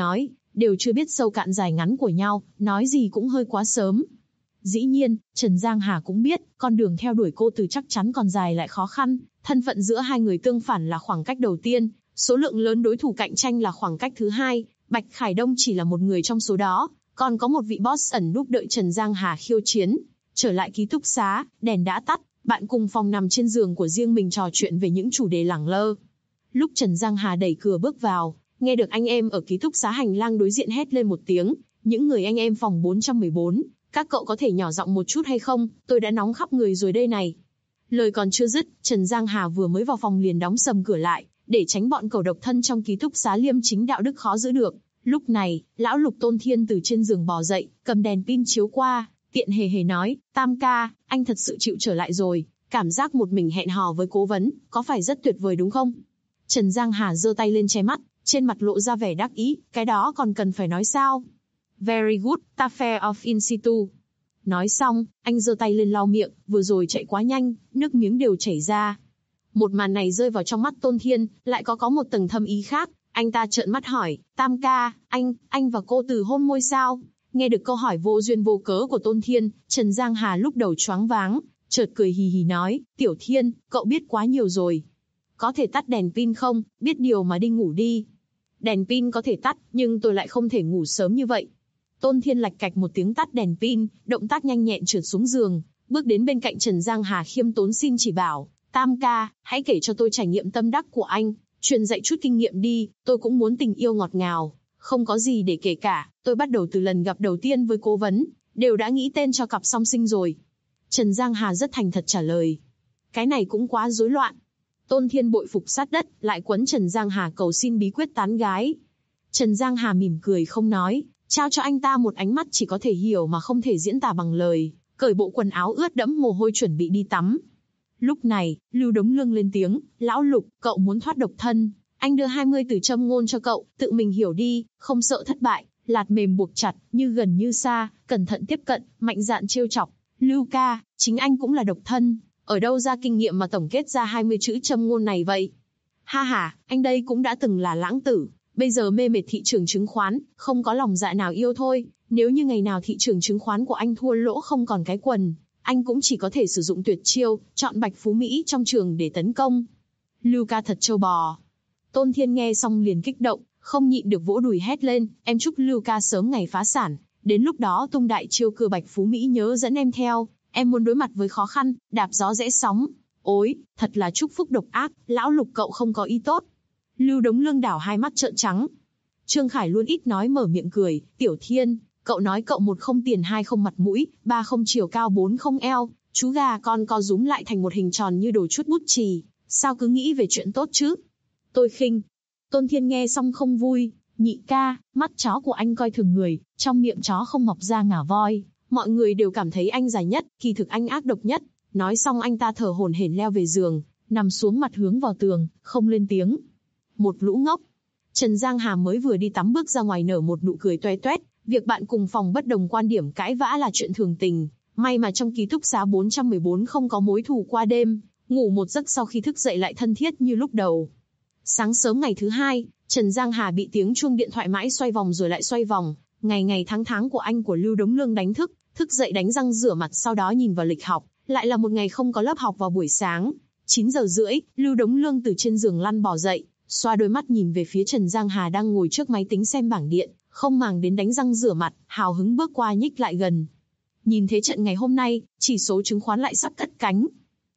đều chưa biết sâu cạn dài ngắn của nhau, nói gì cũng hơi quá sớm. Dĩ nhiên, Trần Giang Hà cũng biết, con đường theo đuổi cô Từ chắc chắn còn dài lại khó khăn, thân phận giữa hai người tương phản là khoảng cách đầu tiên, số lượng lớn đối thủ cạnh tranh là khoảng cách thứ hai, Bạch Khải Đông chỉ là một người trong số đó, còn có một vị boss ẩn núp đợi Trần Giang Hà khiêu chiến. Trở lại ký túc xá, đèn đã tắt, bạn cùng phòng nằm trên giường của riêng mình trò chuyện về những chủ đề lẳng lơ. Lúc Trần Giang Hà đẩy cửa bước vào, nghe được anh em ở ký túc xá hành lang đối diện hét lên một tiếng, những người anh em phòng 414, các cậu có thể nhỏ giọng một chút hay không, tôi đã nóng khắp người rồi đây này. Lời còn chưa dứt, Trần Giang Hà vừa mới vào phòng liền đóng sầm cửa lại, để tránh bọn cẩu độc thân trong ký túc xá liêm chính đạo đức khó giữ được. Lúc này, lão Lục Tôn Thiên từ trên giường bò dậy, cầm đèn pin chiếu qua, tiện hề hề nói, Tam ca, anh thật sự chịu trở lại rồi, cảm giác một mình hẹn hò với cố vấn, có phải rất tuyệt vời đúng không? Trần Giang Hà giơ tay lên che mắt, trên mặt lộ ra vẻ đắc ý, cái đó còn cần phải nói sao? Very good, ta fair of in situ. Nói xong, anh giơ tay lên lau miệng, vừa rồi chạy quá nhanh, nước miếng đều chảy ra. Một màn này rơi vào trong mắt Tôn Thiên, lại có một tầng thâm ý khác, anh ta trợn mắt hỏi, Tam ca, anh và cô Từ hôn môi sao? Nghe được câu hỏi vô duyên vô cớ của Tôn Thiên, Trần Giang Hà lúc đầu choáng váng, chợt cười hì hì nói, Tiểu Thiên, cậu biết quá nhiều rồi. Có thể tắt đèn pin không, biết điều mà đi ngủ đi. Đèn pin có thể tắt, nhưng tôi lại không thể ngủ sớm như vậy. Tôn Thiên lạch cạch một tiếng tắt đèn pin, động tác nhanh nhẹn trượt xuống giường, bước đến bên cạnh Trần Giang Hà khiêm tốn xin chỉ bảo, Tam ca, hãy kể cho tôi trải nghiệm tâm đắc của anh, truyền dạy chút kinh nghiệm đi, tôi cũng muốn tình yêu ngọt ngào. Không có gì để kể cả, tôi bắt đầu từ lần gặp đầu tiên với cố vấn, đều đã nghĩ tên cho cặp song sinh rồi. Trần Giang Hà rất thành thật trả lời. Cái này cũng quá rối loạn. Tôn Thiên bội phục sát đất, lại quấn Trần Giang Hà cầu xin bí quyết tán gái. Trần Giang Hà mỉm cười không nói, trao cho anh ta một ánh mắt chỉ có thể hiểu mà không thể diễn tả bằng lời, cởi bộ quần áo ướt đẫm mồ hôi chuẩn bị đi tắm. Lúc này, Lưu Đống Lương lên tiếng, Lão Lục, cậu muốn thoát độc thân, anh đưa 20 từ châm ngôn cho cậu, tự mình hiểu đi, không sợ thất bại, lạt mềm buộc chặt, như gần như xa, cẩn thận tiếp cận, mạnh dạn trêu chọc. Lưu ca, chính anh cũng là độc thân, ở đâu ra kinh nghiệm mà tổng kết ra 20 chữ châm ngôn này vậy? Ha ha, anh đây cũng đã từng là lãng tử, bây giờ mê mệt thị trường chứng khoán, không có lòng dạ nào yêu thôi, nếu như ngày nào thị trường chứng khoán của anh thua lỗ không còn cái quần, anh cũng chỉ có thể sử dụng tuyệt chiêu, chọn Bạch Phú Mỹ trong trường để tấn công. Lưu ca thật trâu bò. Tôn Thiên nghe xong liền kích động, không nhịn được vỗ đùi hét lên, em chúc Lưu ca sớm ngày phá sản, đến lúc đó tung đại chiêu cưa Bạch Phú Mỹ nhớ dẫn em theo, em muốn đối mặt với khó khăn, đạp gió rẽ sóng. Ôi, thật là chúc phúc độc ác, Lão Lục cậu không có ý tốt. Lưu Đống Lương đảo hai mắt trợn trắng. Trương Khải luôn ít nói mở miệng cười, Tiểu Thiên, cậu nói cậu 1 không tiền 2 không mặt mũi, 3 không chiều cao 4 không eo, chú gà con co rúm lại thành một hình tròn như đồ chút bút chì, sao cứ nghĩ về chuyện tốt chứ? Tôi khinh. Tôn Thiên nghe xong không vui, nhị ca, mắt chó của anh coi thường người, trong miệng chó không mọc ra ngà voi, mọi người đều cảm thấy anh dài nhất, kỳ thực anh ác độc nhất. Nói xong anh ta thở hổn hển leo về giường, nằm xuống mặt hướng vào tường, không lên tiếng. Một lũ ngốc. Trần Giang Hà mới vừa đi tắm bước ra ngoài nở một nụ cười toe toét, việc bạn cùng phòng bất đồng quan điểm cãi vã là chuyện thường tình, may mà trong ký túc xá 414 không có mối thù qua đêm, ngủ một giấc sau khi thức dậy lại thân thiết như lúc đầu. Sáng sớm ngày thứ hai, Trần Giang Hà bị tiếng chuông điện thoại mãi xoay vòng rồi lại xoay vòng, ngày tháng của anh của Lưu Đống Lương đánh thức, thức dậy đánh răng rửa mặt sau đó nhìn vào lịch học, lại là một ngày không có lớp học vào buổi sáng. 9 giờ rưỡi, Lưu Đống Lương từ trên giường lăn bò dậy, xoa đôi mắt nhìn về phía Trần Giang Hà đang ngồi trước máy tính xem bảng điện, không màng đến đánh răng rửa mặt, hào hứng bước qua nhích lại gần. Nhìn thế trận ngày hôm nay, chỉ số chứng khoán lại sắp cất cánh.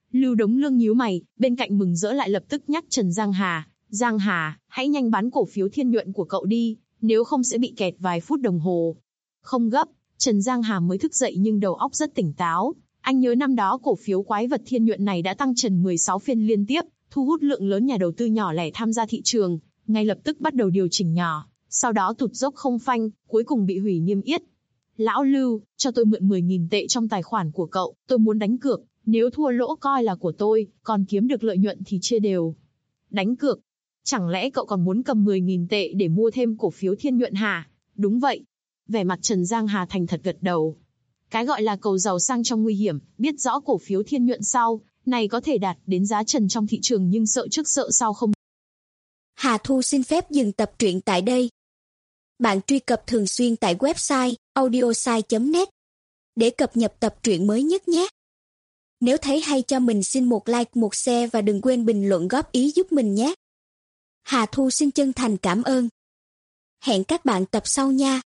Lưu Đống Lương nhíu mày, bên cạnh mừng rỡ lại lập tức nhắc Trần Giang Hà. Giang Hà, hãy nhanh bán cổ phiếu Thiên Nhuận của cậu đi, nếu không sẽ bị kẹt vài phút đồng hồ. Không gấp, Trần Giang Hà mới thức dậy nhưng đầu óc rất tỉnh táo. Anh nhớ năm đó cổ phiếu quái vật Thiên Nhuận này đã tăng trần 16 phiên liên tiếp, thu hút lượng lớn nhà đầu tư nhỏ lẻ tham gia thị trường, ngay lập tức bắt đầu điều chỉnh nhỏ, sau đó tụt dốc không phanh, cuối cùng bị hủy niêm yết. Lão Lưu, cho tôi mượn 10.000 tệ trong tài khoản của cậu, tôi muốn đánh cược, nếu thua lỗ coi là của tôi, còn kiếm được lợi nhuận thì chia đều. Đánh cược? Chẳng lẽ cậu còn muốn cầm 10.000 tệ để mua thêm cổ phiếu Thiên Nhuận hả? Đúng vậy. Vẻ mặt Trần Giang Hà thành thật gật đầu. Cái gọi là cầu giàu sang trong nguy hiểm, biết rõ cổ phiếu Thiên Nhuận sau này có thể đạt đến giá trần trong thị trường nhưng sợ trước sợ sau không. Hà Thu xin phép dừng tập truyện tại đây. Bạn truy cập thường xuyên tại website audiosai.net để cập nhật tập truyện mới nhất nhé. Nếu thấy hay cho mình xin một like, một share và đừng quên bình luận góp ý giúp mình nhé. Hà Thu xin chân thành cảm ơn. Hẹn các bạn tập sau nha.